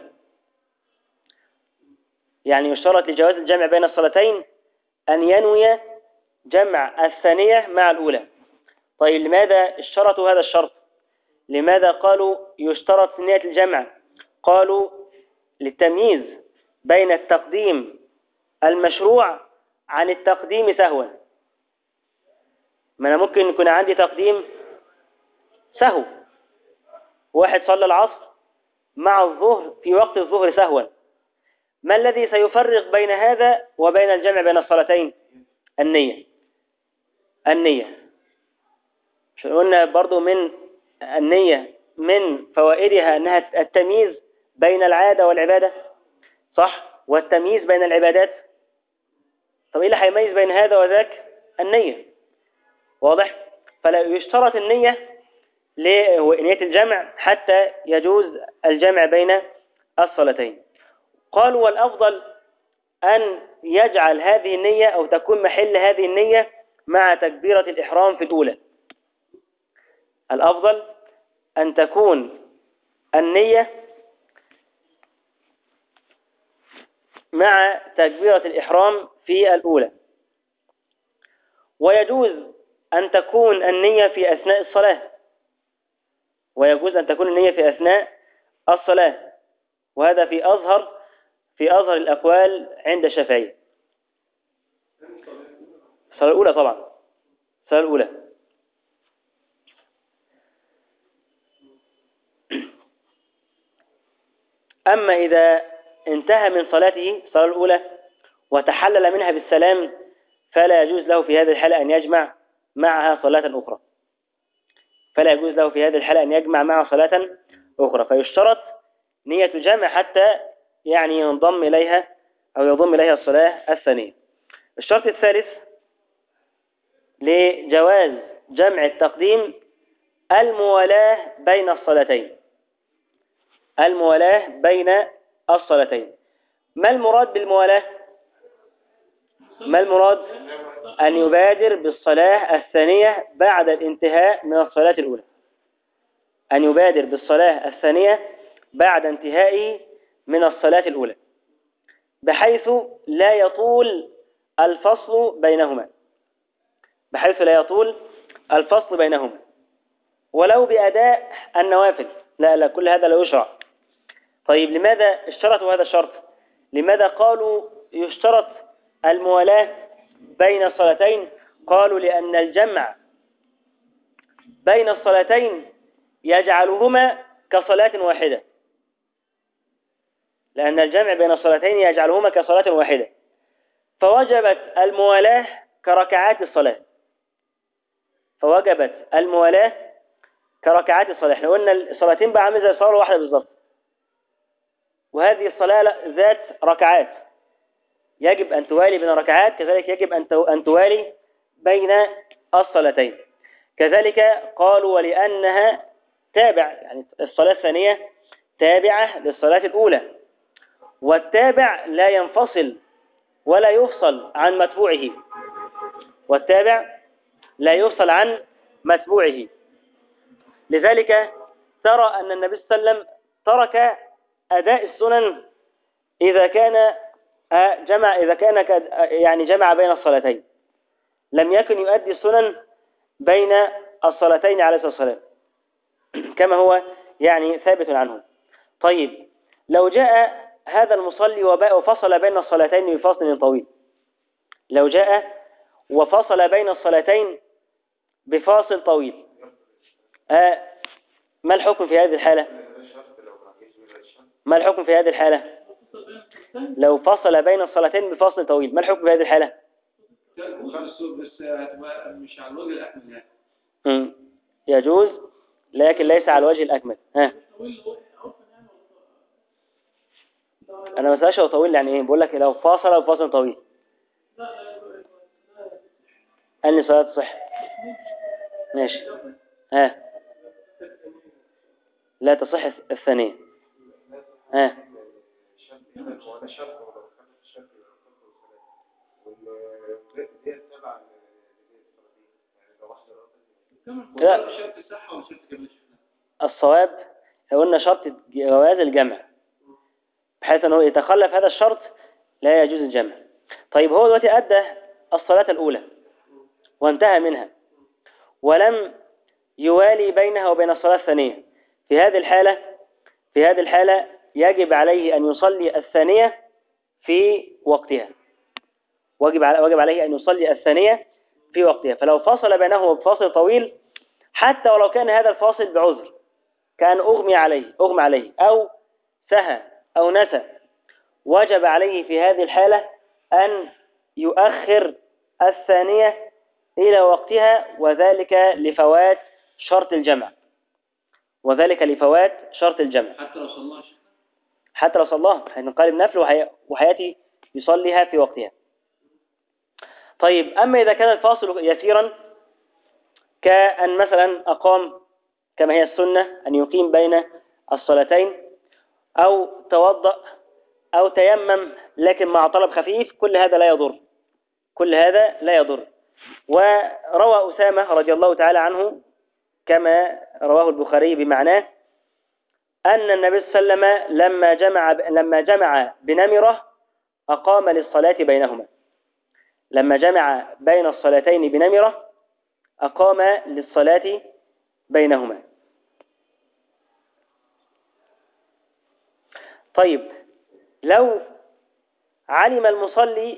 يعني يشترط لجواز الجمع بين الصلاتين أن ينوي جمع الثانية مع الأولى. طيب لماذا اشترطوا هذا الشرط؟ لماذا قالوا يشترط نية الجمع؟ قالوا للتمييز بين التقديم المشروع عن التقديم سهوا. ما أنا ممكن يكون عندي تقديم سهو، واحد صلى العصر مع الظهر في وقت الظهر سهوا، ما الذي سيفرق بين هذا وبين الجمع بين الصلاتين؟ النية. قلنا برضو من النية من فوائدها أنها التمييز بين العادة والعبادة، صح؟ والتمييز بين العبادات. طب إيه اللي هيميز بين هذا وذاك؟ النية، واضح؟ فلا يشترط النية لنية الجمع حتى يجوز الجمع بين الصلاتين. قالوا والأفضل أن يجعل هذه النية أو تكون محل هذه النية مع تكبيرة الإحرام في الأولى. الأفضل أن تكون النية مع تكبيرة الإحرام في الأولى، ويجوز أن تكون النية في أثناء الصلاة، ويجوز أن تكون النية في أثناء الصلاة، وهذا في أظهر الأقوال عند الشافعية. الصلاة الأولى طبعا، الصلاة الأولى. أما إذا انتهى من صلاته الصلاة الأولى وتحلل منها بالسلام فلا يجوز له في هذه الحالة أن يجمع معها صلاة أخرى، فلا يجوز له في هذه الحالة أن يجمع معها صلاة أخرى، فيشترط نية جمع حتى يعني ينضم إليها أو يضم إليها الصلاة الثانية. الشرط الثالث لجواز جمع التقديم الموالاة بين الصلاتين، الموالاة بين الصلاتين. ما المراد بالموالاة؟ ما المراد؟ أن يبادر بالصلاة الثانية بعد الانتهاء من الصلاة الأولى، أن يبادر بالصلاة الثانية بعد انتهائه من الصلاة الأولى، بحيث لا يطول الفصل بينهما، بحيث لا يطول الفصل بينهما، ولو بأداء النوافل. لا كل هذا لا يشرع. طيب لماذا اشترطوا هذا الشرط؟ لماذا قالوا يشترط الموالاة بين الصلاتين؟ قالوا لأن الجمع بين الصلاتين يجعلهما كصلاة واحدة، لأن الجمع بين الصلاتين يجعلهما كصلاة واحدة، فوجبت الموالاة كركعات الصلاة، فوجبت الموالاة كركعات الصلاة. احنا قلنا الصلاتين بقى عامل زي الصلاة الواحدة بالظبط، وهذه الصلاة ذات ركعات يجب أن توالي بين ركعات، كذلك يجب أن توالي بين الصلاتين. كذلك قالوا ولأنها تابع، يعني الصلاة الثانية تابعة للصلاة الأولى، والتابع لا ينفصل ولا يفصل عن متبوعه، والتابع لا يفصل عن متبوعه. لذلك ترى أن النبي صلى الله عليه وسلم ترك أداء السنن إذا كان يعني جمع بين الصلاتين، لم يكن يؤدي السنن بين الصلاتين عليه الصلاة والسلام كما هو يعني ثابت عنه. طيب لو جاء هذا المصلي وفصل بين الصلاتين بفاصل طويل، لو جاء وفصل بين الصلاتين بفاصل طويل، ما الحكم في هذه الحالة؟ ما الحكم في هذه الحالة؟ لو فصل بين الصلاتين بفاصل طويل ما الحكم في هذه الحالة؟ بس هتبقى مش على الوجه الأكمل يعني. يجوز لكن ليس على الوجه الأكمل. أنا ما سألش هو طويل يعني إيه، بقول لك لو فاصل بفاصل طويل أني صلاة صح. ماشي. لا تصح الثانية. لا الصواب قلنا شرط جواز الجمع، بحيث أنه يتخلف هذا الشرط لا يجوز الجمع. طيب هو دلوقتي أدى الصلاة الأولى وانتهى منها ولم يوالي بينها وبين الصلاة الثانية، في هذه الحالة يجب عليه أن يصلي الثانية في وقتها، وجب عليه أن يصلي الثانية في وقتها. فلو فصل بينهما بفاصل طويل حتى ولو كان هذا الفاصل بعذر، كان أغمي عليه أو سهى أو نسى، وجب عليه في هذه الحالة أن يؤخر الثانية إلى وقتها، وذلك لفوات شرط الجمع، حتى لو صلاها هينقلب نفل وحياتي يصليها في وقتها. طيب أما إذا كان الفاصل يسيرا كأن مثلا أقام كما هي السنة أن يقيم بين الصلاتين، أو توضأ أو تيمم لكن مع طلب خفيف، كل هذا لا يضر، كل هذا لا يضر. وروى أسامة رضي الله تعالى عنه كما رواه البخاري بمعناه أن النبي صلى الله عليه وسلم لما جمع بنمرة أقام للصلاة بينهما. لما جمع بين الصلاتين بنمرة أقام للصلاة بينهما. طيب، لو علم المصلي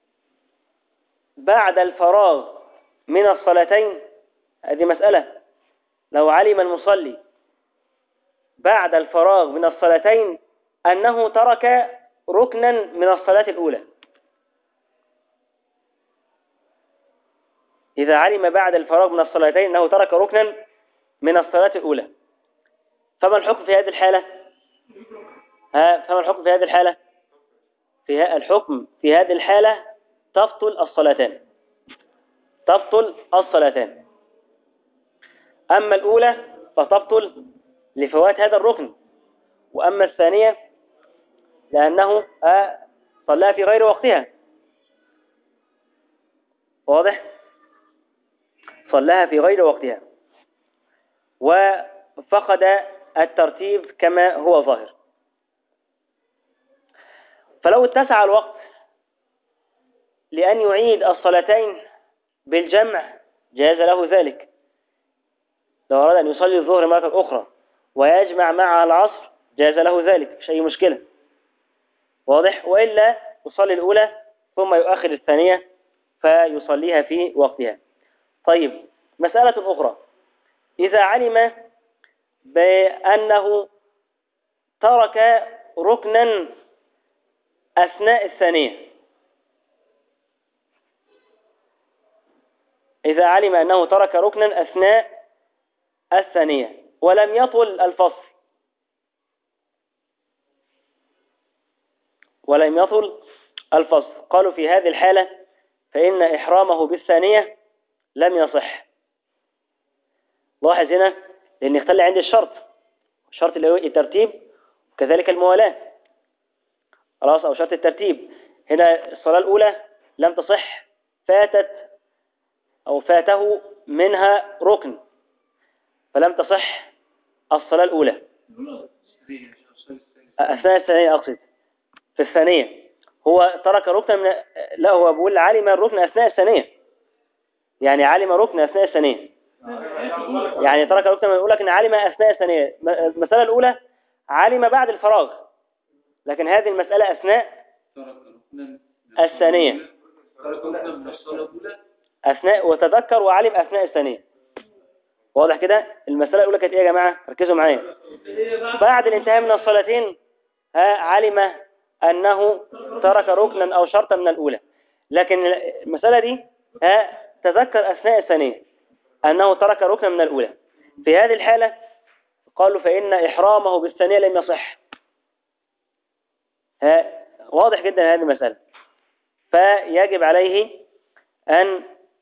بعد الفراغ من الصلاتين، هذه مسألة، لو علم المصلي بعد الفراغ من الصلاتين أنه ترك ركنا من الصلاة الأولى، إذا علم بعد الفراغ من الصلاتين أنه ترك ركنا من الصلاة الأولى، فما الحكم في هذه الحالة؟ فما الحكم في هذه الحالة؟ الحكم في هذه الحالة تبطل الصلاتان، تبطل الصلاتان. أما الأولى فتبطل لفوات هذا الركن، وأما الثانية لأنه صلاها في غير وقتها. واضح؟ صلاها في غير وقتها وفقد الترتيب كما هو ظاهر. فلو اتسع الوقت لأن يعيد الصلاتين بالجمع جاز له ذلك. لو أراد أن يصلي الظهر مرة أخرى ويجمع معها العصر جاز له ذلك، مش أي مشكلة. واضح؟ وإلا يصلي الأولى ثم يؤخر الثانية فيصليها في وقتها. طيب، مسألة أخرى، إذا علم بأنه ترك ركنا أثناء الثانية، إذا علم أنه ترك ركنا أثناء الثانية ولم يطل الفصل، ولم يطل الفصل، قالوا في هذه الحالة فإن إحرامه بالثانية لم يصح. لاحظ هنا لأن اختل عندي الشرط اللي هو الترتيب وكذلك الموالاة، خلاص، أو شرط الترتيب. هنا الصلاة الأولى لم تصح، فاته منها ركن فلم تصح الصلاة الأولى. أثناء الثانية أقصد، في الثانية هو ترك ركن لا، هو بيقول علم الركن أثناء الثانية، يعني علم ركن أثناء الثانية، يعني ترك ركن من الأولى لكن علم أثناء الثانية. المسألة الأولى علم بعد الفراغ، لكن هذه المسألة أثناء الثانية، أثناء وتذكر وعلم أثناء الثانية. واضح كده؟ المسألة الأولى كانت إيه يا جماعة؟ ركزوا معايا. بعد الانتهاء من الصلاتين علم أنه ترك ركنا أو شرطا من الأولى، لكن المسألة دي تذكر أثناء الثانية أنه ترك ركنا من الأولى. في هذه الحالة قالوا فإن إحرامه بالثانية لم يصح. واضح جدا هذه المسألة. فيجب عليه أن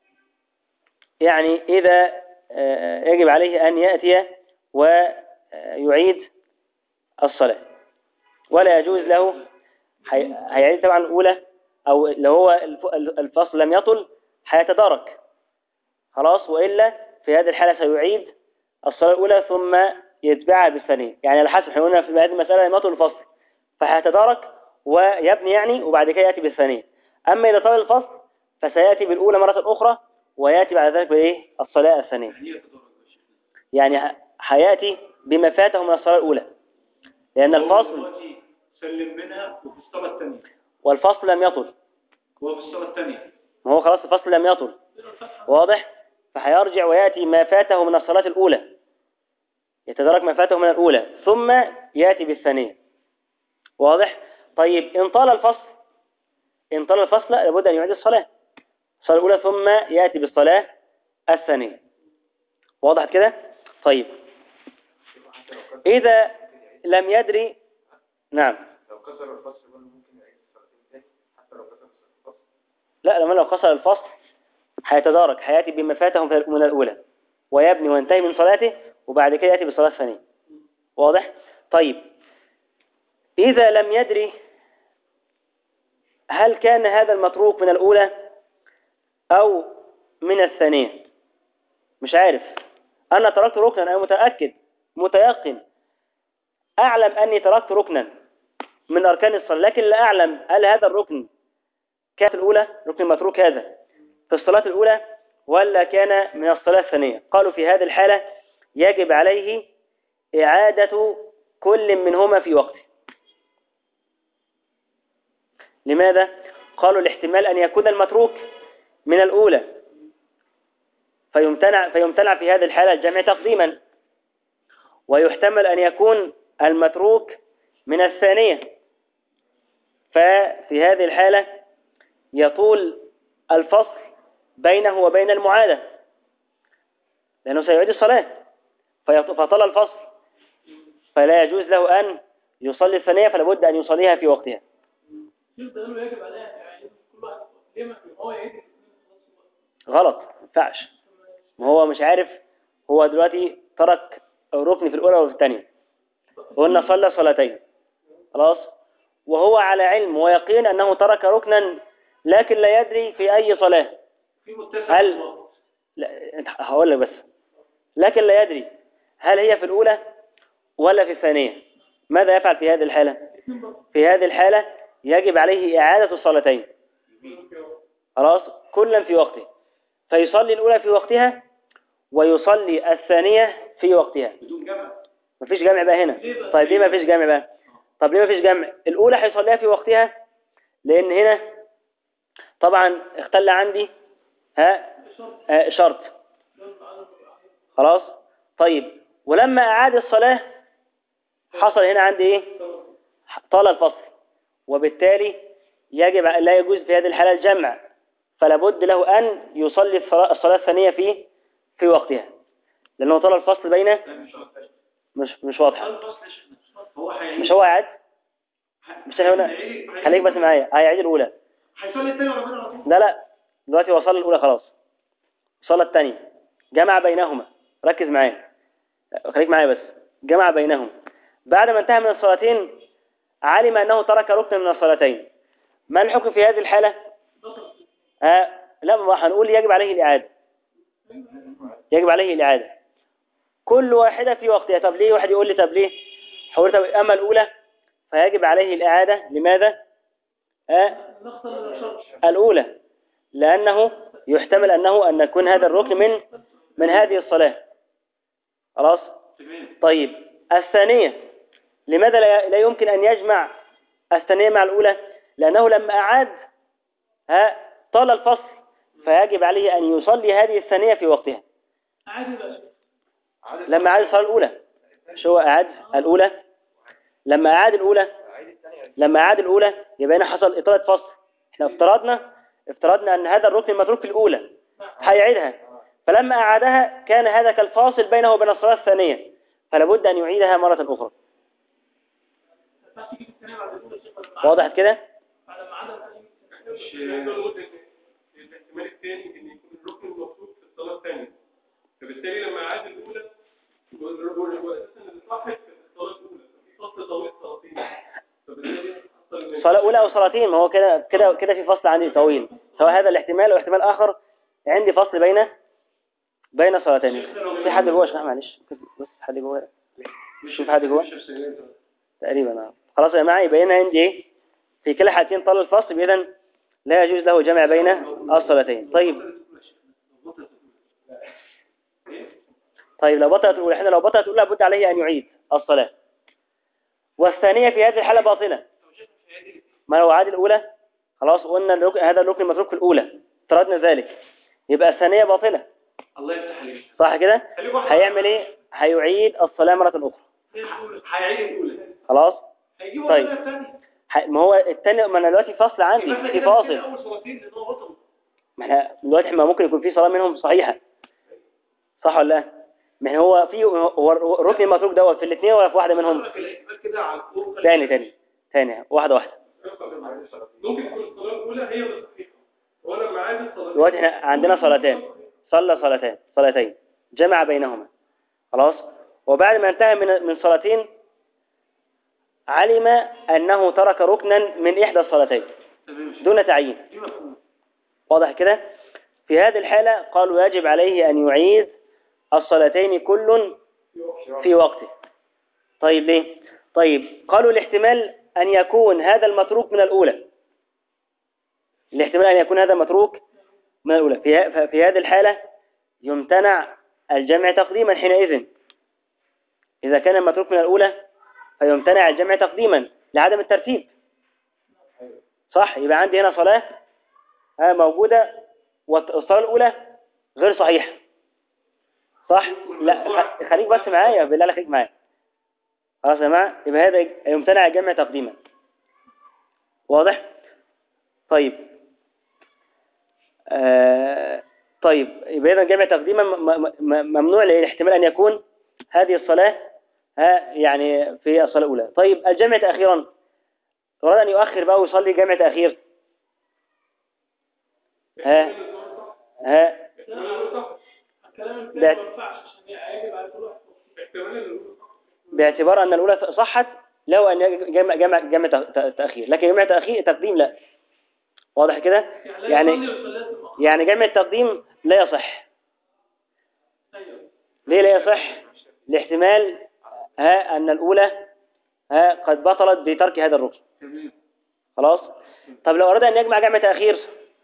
يعني إذا يجب عليه أن يأتي ويعيد الصلاة، ولا يجوز له هيعيد طبعا الأولى، أو لو هو الفصل لم يطل هيتدارك خلاص، وإلا في هذه الحالة سيعيد الصلاة الأولى ثم يتبعها بالثانية. يعني على حسب، احنا قلنا في هذه المسألة لم يطل الفصل فهيتدارك ويبني يعني، وبعد كده يأتي بالثانية. أما إذا طال الفصل فسيأتي بالأولى مرة أخرى ويأتي بعد ذلك بإيه؟ الصلاة الثانية. يعني هيأتي بما فاته من الصلاة الأولى، لأن الفصل سلم منها وفي الصلاة الثانية والفصل لم يطل، وهو في الصلاة الثانية، ما هو خلاص الفصل لم يطل. واضح؟ فهيرجع ويأتي ما فاته من الصلاة الأولى، يتدرك ما فاته من الأولى ثم يأتي بالثانية. واضح؟ طيب، إن طال الفصل لابد أن يعيد الصلاة الأولى ثم يأتي بالصلاة الثانية. واضح كده؟ طيب، إذا لم يدري، نعم، لو كسر الفصل ممكن يعيد الصلاتين حتى لو كسر الفصل. لا، لو كسر الفصل هيتدارك، هيأتي بما فاته من الأولى ويبني وينتهي من صلاته وبعد كده يأتي بالصلاة الثانية. واضح؟ طيب، إذا لم يدري هل كان هذا المتروك من الأولى أو من الثانية؟ مش عارف. أنا تركت ركنا، أنا متأكد متيقن أعلم أني تركت ركنا من أركان الصلاة، لكن لا أعلم هل هذا الركن كان في الأولى، ركن المتروك هذا في الصلاة الأولى ولا كان من الصلاة الثانية. قالوا في هذه الحالة يجب عليه إعادة كل منهما في وقته. لماذا؟ قالوا الاحتمال أن يكون المتروك من الأولى فيمتنع في هذه الحالة الجمع تقديما، ويحتمل أن يكون المتروك من الثانية، ففي هذه الحالة يطول الفصل بينه وبين المعادة لأنه سيعيد الصلاة فطال الفصل، فلا يجوز له أن يصلي الثانية، فلا بد أن يصليها في وقتها. غلط، ما ينفعش. ما هو مش عارف، هو دلوقتي ترك ركن في الأولى وفي الثانية، وقلنا صلى صلاتين خلاص، وهو على علم ويقين أنه ترك ركنا لكن لا يدري في أي صلاة. هل هقول لك بس، لكن لا يدري هل هي في الأولى ولا في الثانية. ماذا يفعل في هذه الحالة؟ في هذه الحالة يجب عليه إعادة الصلاتين خلاص كلا في وقته، فيصلي الأولى في وقتها ويصلي الثانية في وقتها. بدون جمع. مفيش جمع بقى هنا. طيب ليه مفيش جمع بقى؟ طب ليه مفيش جمع؟ الأولى هيصليها في وقتها لأن هنا طبعا اختل عندي شرط خلاص. طيب ولما أعاد الصلاة حصل هنا عندي إيه؟ طال الفصل، وبالتالي يجب لا يجوز في هذه الحالة الجمع، فلا بد له أن يصلي الصلاة الثانية في وقتها لأنه طال الفصل بين مش واضح. مش هو قاعد مش هنا، خليك بس معايا. هيعيد الأولى هيصلي الثانية ولا منها على طول؟ لا دلوقتي وصل الأولى خلاص، صلى الثانية جمع بينهما. ركز معايا، خليك معايا بس. جمع بينهم بعد ما انتهى من الصلاتين، علم أنه ترك ركن من الصلاتين. ما الحكم في هذه الحالة؟ لا، ما هنقول يجب عليه الإعادة. يجب عليه الإعادة كل واحدة في وقتها. طب ليه؟ واحد يقول لي طب ليه؟ حولت أما الأولى فيجب عليه الإعادة. لماذا؟ الأولى لأنه يحتمل أن يكون هذا الركن من هذه الصلاة خلاص. طيب الثانية لماذا لا يمكن أن يجمع الثانية مع الأولى؟ لأنه لما أعاد طال الفصل فيجب عليه أن يصلي هذه الثانية في وقتها. لما أعاد الصلاة الأولى، شو أعاد الأولى؟ لما أعاد الأولى يبقى هنا حصل إطالة فصل. احنا افترضنا أن هذا الركن المتروك في الأولى هيعيدها، فلما أعادها كان هذا كالفاصل بينه وبين الصلاة الثانية، فلا بد أن يعيدها مرة أخرى. واضح كده؟ الاحتمال الثاني ان يكون الركن المفروض في الصلاه الثانيه، فبالتالي لما عاد الاولى هو اساسا اللي صاحب في الصلاه الاولى في فصل طويل صلاتين، فبالتالي صلاه اولى او صلاتين. ما هو كده في فصل عندي طويل، سواء هذا الاحتمال او احتمال اخر. عندي فصل بين صلاتين. في حد جوه يا شيخ؟ معلش بس حد جوه، شوف حد جوه تقريبا. خلاص يا جماعه، يبقى هنا عندي ايه؟ في كلا حالتين طال الفصل، اذا لا يجوز له جمع بين الصلاتين. طيب لو بطلت الأولى، احنا لو بطلت الأولى بد عليه أن يعيد الصلاة، والثانية في هذه الحالة باطلة. ما لو عاد الأولى خلاص قلنا هذا الركن متروك في الأولى، افترضنا ذلك، يبقى الثانية باطلة. الله يفتح عليك. صح كده؟ هيعمل ايه؟ هيعيد الصلاة مرة أخرى. هيعيد الأولى خلاص. طيب ما هو الثاني، ما انا دلوقتي فصل عندي في فاصل. ما احنا دلوقتي ممكن يكون في صلاة منهم صحيحة، صح ولا لا؟ ما هو هو الركن المتروك دوت في الاثنين ولا في واحدة منهم؟ تاني واحدة ممكن تكون الصلاه الاولى هي الصحيحه، ولما عاد الصلاه دلوقتي احنا عندنا صلاتين، صلى صلاتين جمع بينهما خلاص، وبعد ما انتهى من صلاتين علم أنه ترك ركنا من إحدى الصلاتين، دون تعيين. دي مفهوم. واضح كده؟ في هذه الحالة قالوا يجب عليه أن يعيد الصلاتين كل في وقته. طيب ليه؟ طيب قالوا الاحتمال أن يكون هذا المتروك من الأولى. الاحتمال أن يكون هذا المتروك من الأولى. في هذه الحالة يمتنع الجمع تقديما حينئذ. إذا كان المتروك من الأولى فيمتنع الجمع تقديما لعدم الترتيب. صح؟ يبقى عندي هنا صلاة موجودة والصلاة الأولى غير صحيحة. صح؟ لا خليك بس معايا بالله خليك معايا. خلاص يا جماعة، يبقى هذا يمتنع الجمع تقديما. واضح؟ طيب طيب يبقى إذا جمع تقديما ممنوع لاحتمال أن يكون هذه الصلاة يعني في الصلاة الأولى. طيب الجمع تأخيرا، أراد أن يؤخر بقى ويصلي جمع تأخير. باعتبار أن الأولى صحت له أن جمع تأخير، لكن جمع تقديم لا. واضح كده؟ يعني جمع التقديم لا يصح. ليه لا يصح؟ لاحتمال أن الأولى قد بطلت بترك هذا الركن. خلاص؟ طب لو أراد أن يجمع جمع تأخير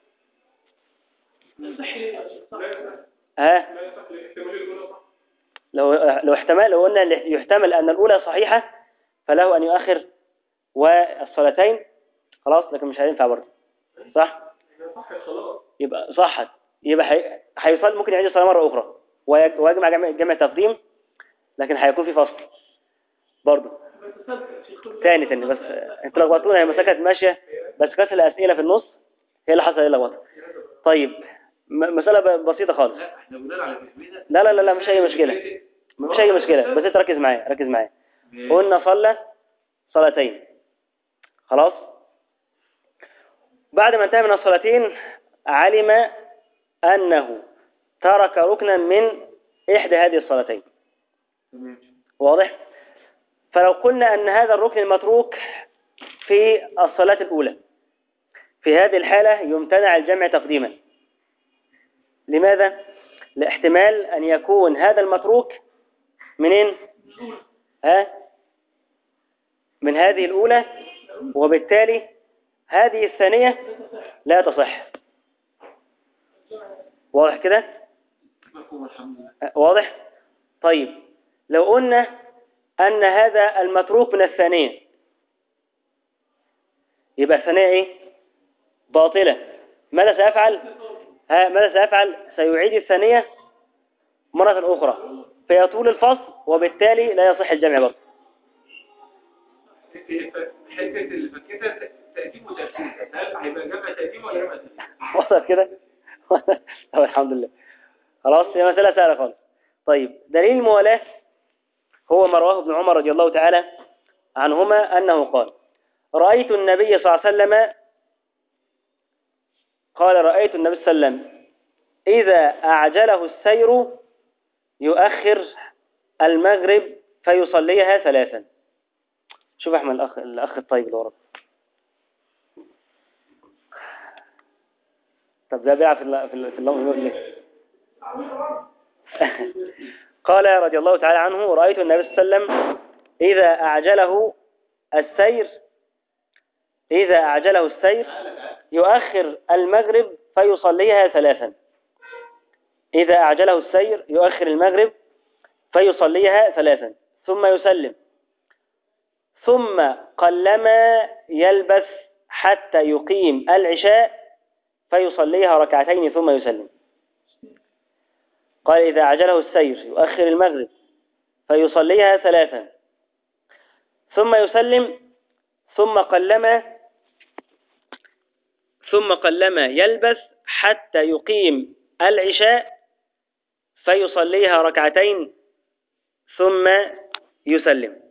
لو احتمال، لو قلنا يحتمل أن الأولى صحيحة فله أن يؤخر والصلاتين. خلاص، لكن مش هينفع برضه. صح؟ يبقى صحت، يبقى هيصلي ممكن يعيد الصلاة مرة أخرى ويجمع جمع تقديم، لكن هيكون في فصل برضه ثاني. بس انتوا لخبطونا، هي مسكت ماشية بس كانت الأسئلة في النص هي اللي حصل لخبطة. طيب مسألة بسيطة خالص. لا مش أي مشكلة، مش أي مشكلة، بس انت ركز معايا. قلنا صلى صلاتين. خلاص، بعد ما انتهى من الصلاتين علم أنه ترك ركنا من إحدى هذه الصلاتين. واضح؟ فلو قلنا أن هذا الركن المتروك في الصلاة الأولى، في هذه الحالة يمتنع الجمع تقديما. لماذا؟ لاحتمال أن يكون هذا المتروك منين؟ من هذه الأولى، وبالتالي هذه الثانية لا تصح. واضح كده؟ واضح؟ طيب لو قلنا أن هذا المتروك من الثانية، يبقى الثانية إيه؟ باطلة. ماذا سيفعل؟ سيعيد الثانية مرة أخرى فيطول الفصل، وبالتالي لا يصح الجمع برضه. حتة الفكرة تقديم وتأخير، هل هيبقى جمع تقديم ولا جمع تأخير؟ وصلت كده؟ الحمد لله. خلاص، هي مسألة سهلة خالص. طيب دليل الموالاة هو ما رواه ابن عمر رضي الله تعالى عنهما أنه قال: رأيت النبي صلى الله عليه وسلم إذا أعجله السير يؤخر المغرب فيصليها 3. شوف أحمد الأخ الطيب اللي ورا. طب ده بيع في اللون ليه؟ قال رضي الله تعالى عنه: رأيت النبي صلى الله عليه وسلم إذا أعجله السير يؤخر المغرب فيصليها 3. إذا أعجله السير يؤخر المغرب فيصليها 3 ثم يسلم، ثم قلما يلبث حتى يقيم العشاء فيصليها 2 ثم يسلم. قال: إذا أعجله السير يؤخر المغرب فيصليها 3 ثم يسلم، ثم قلما يلبث حتى يقيم العشاء فيصليها 2 ثم يسلم.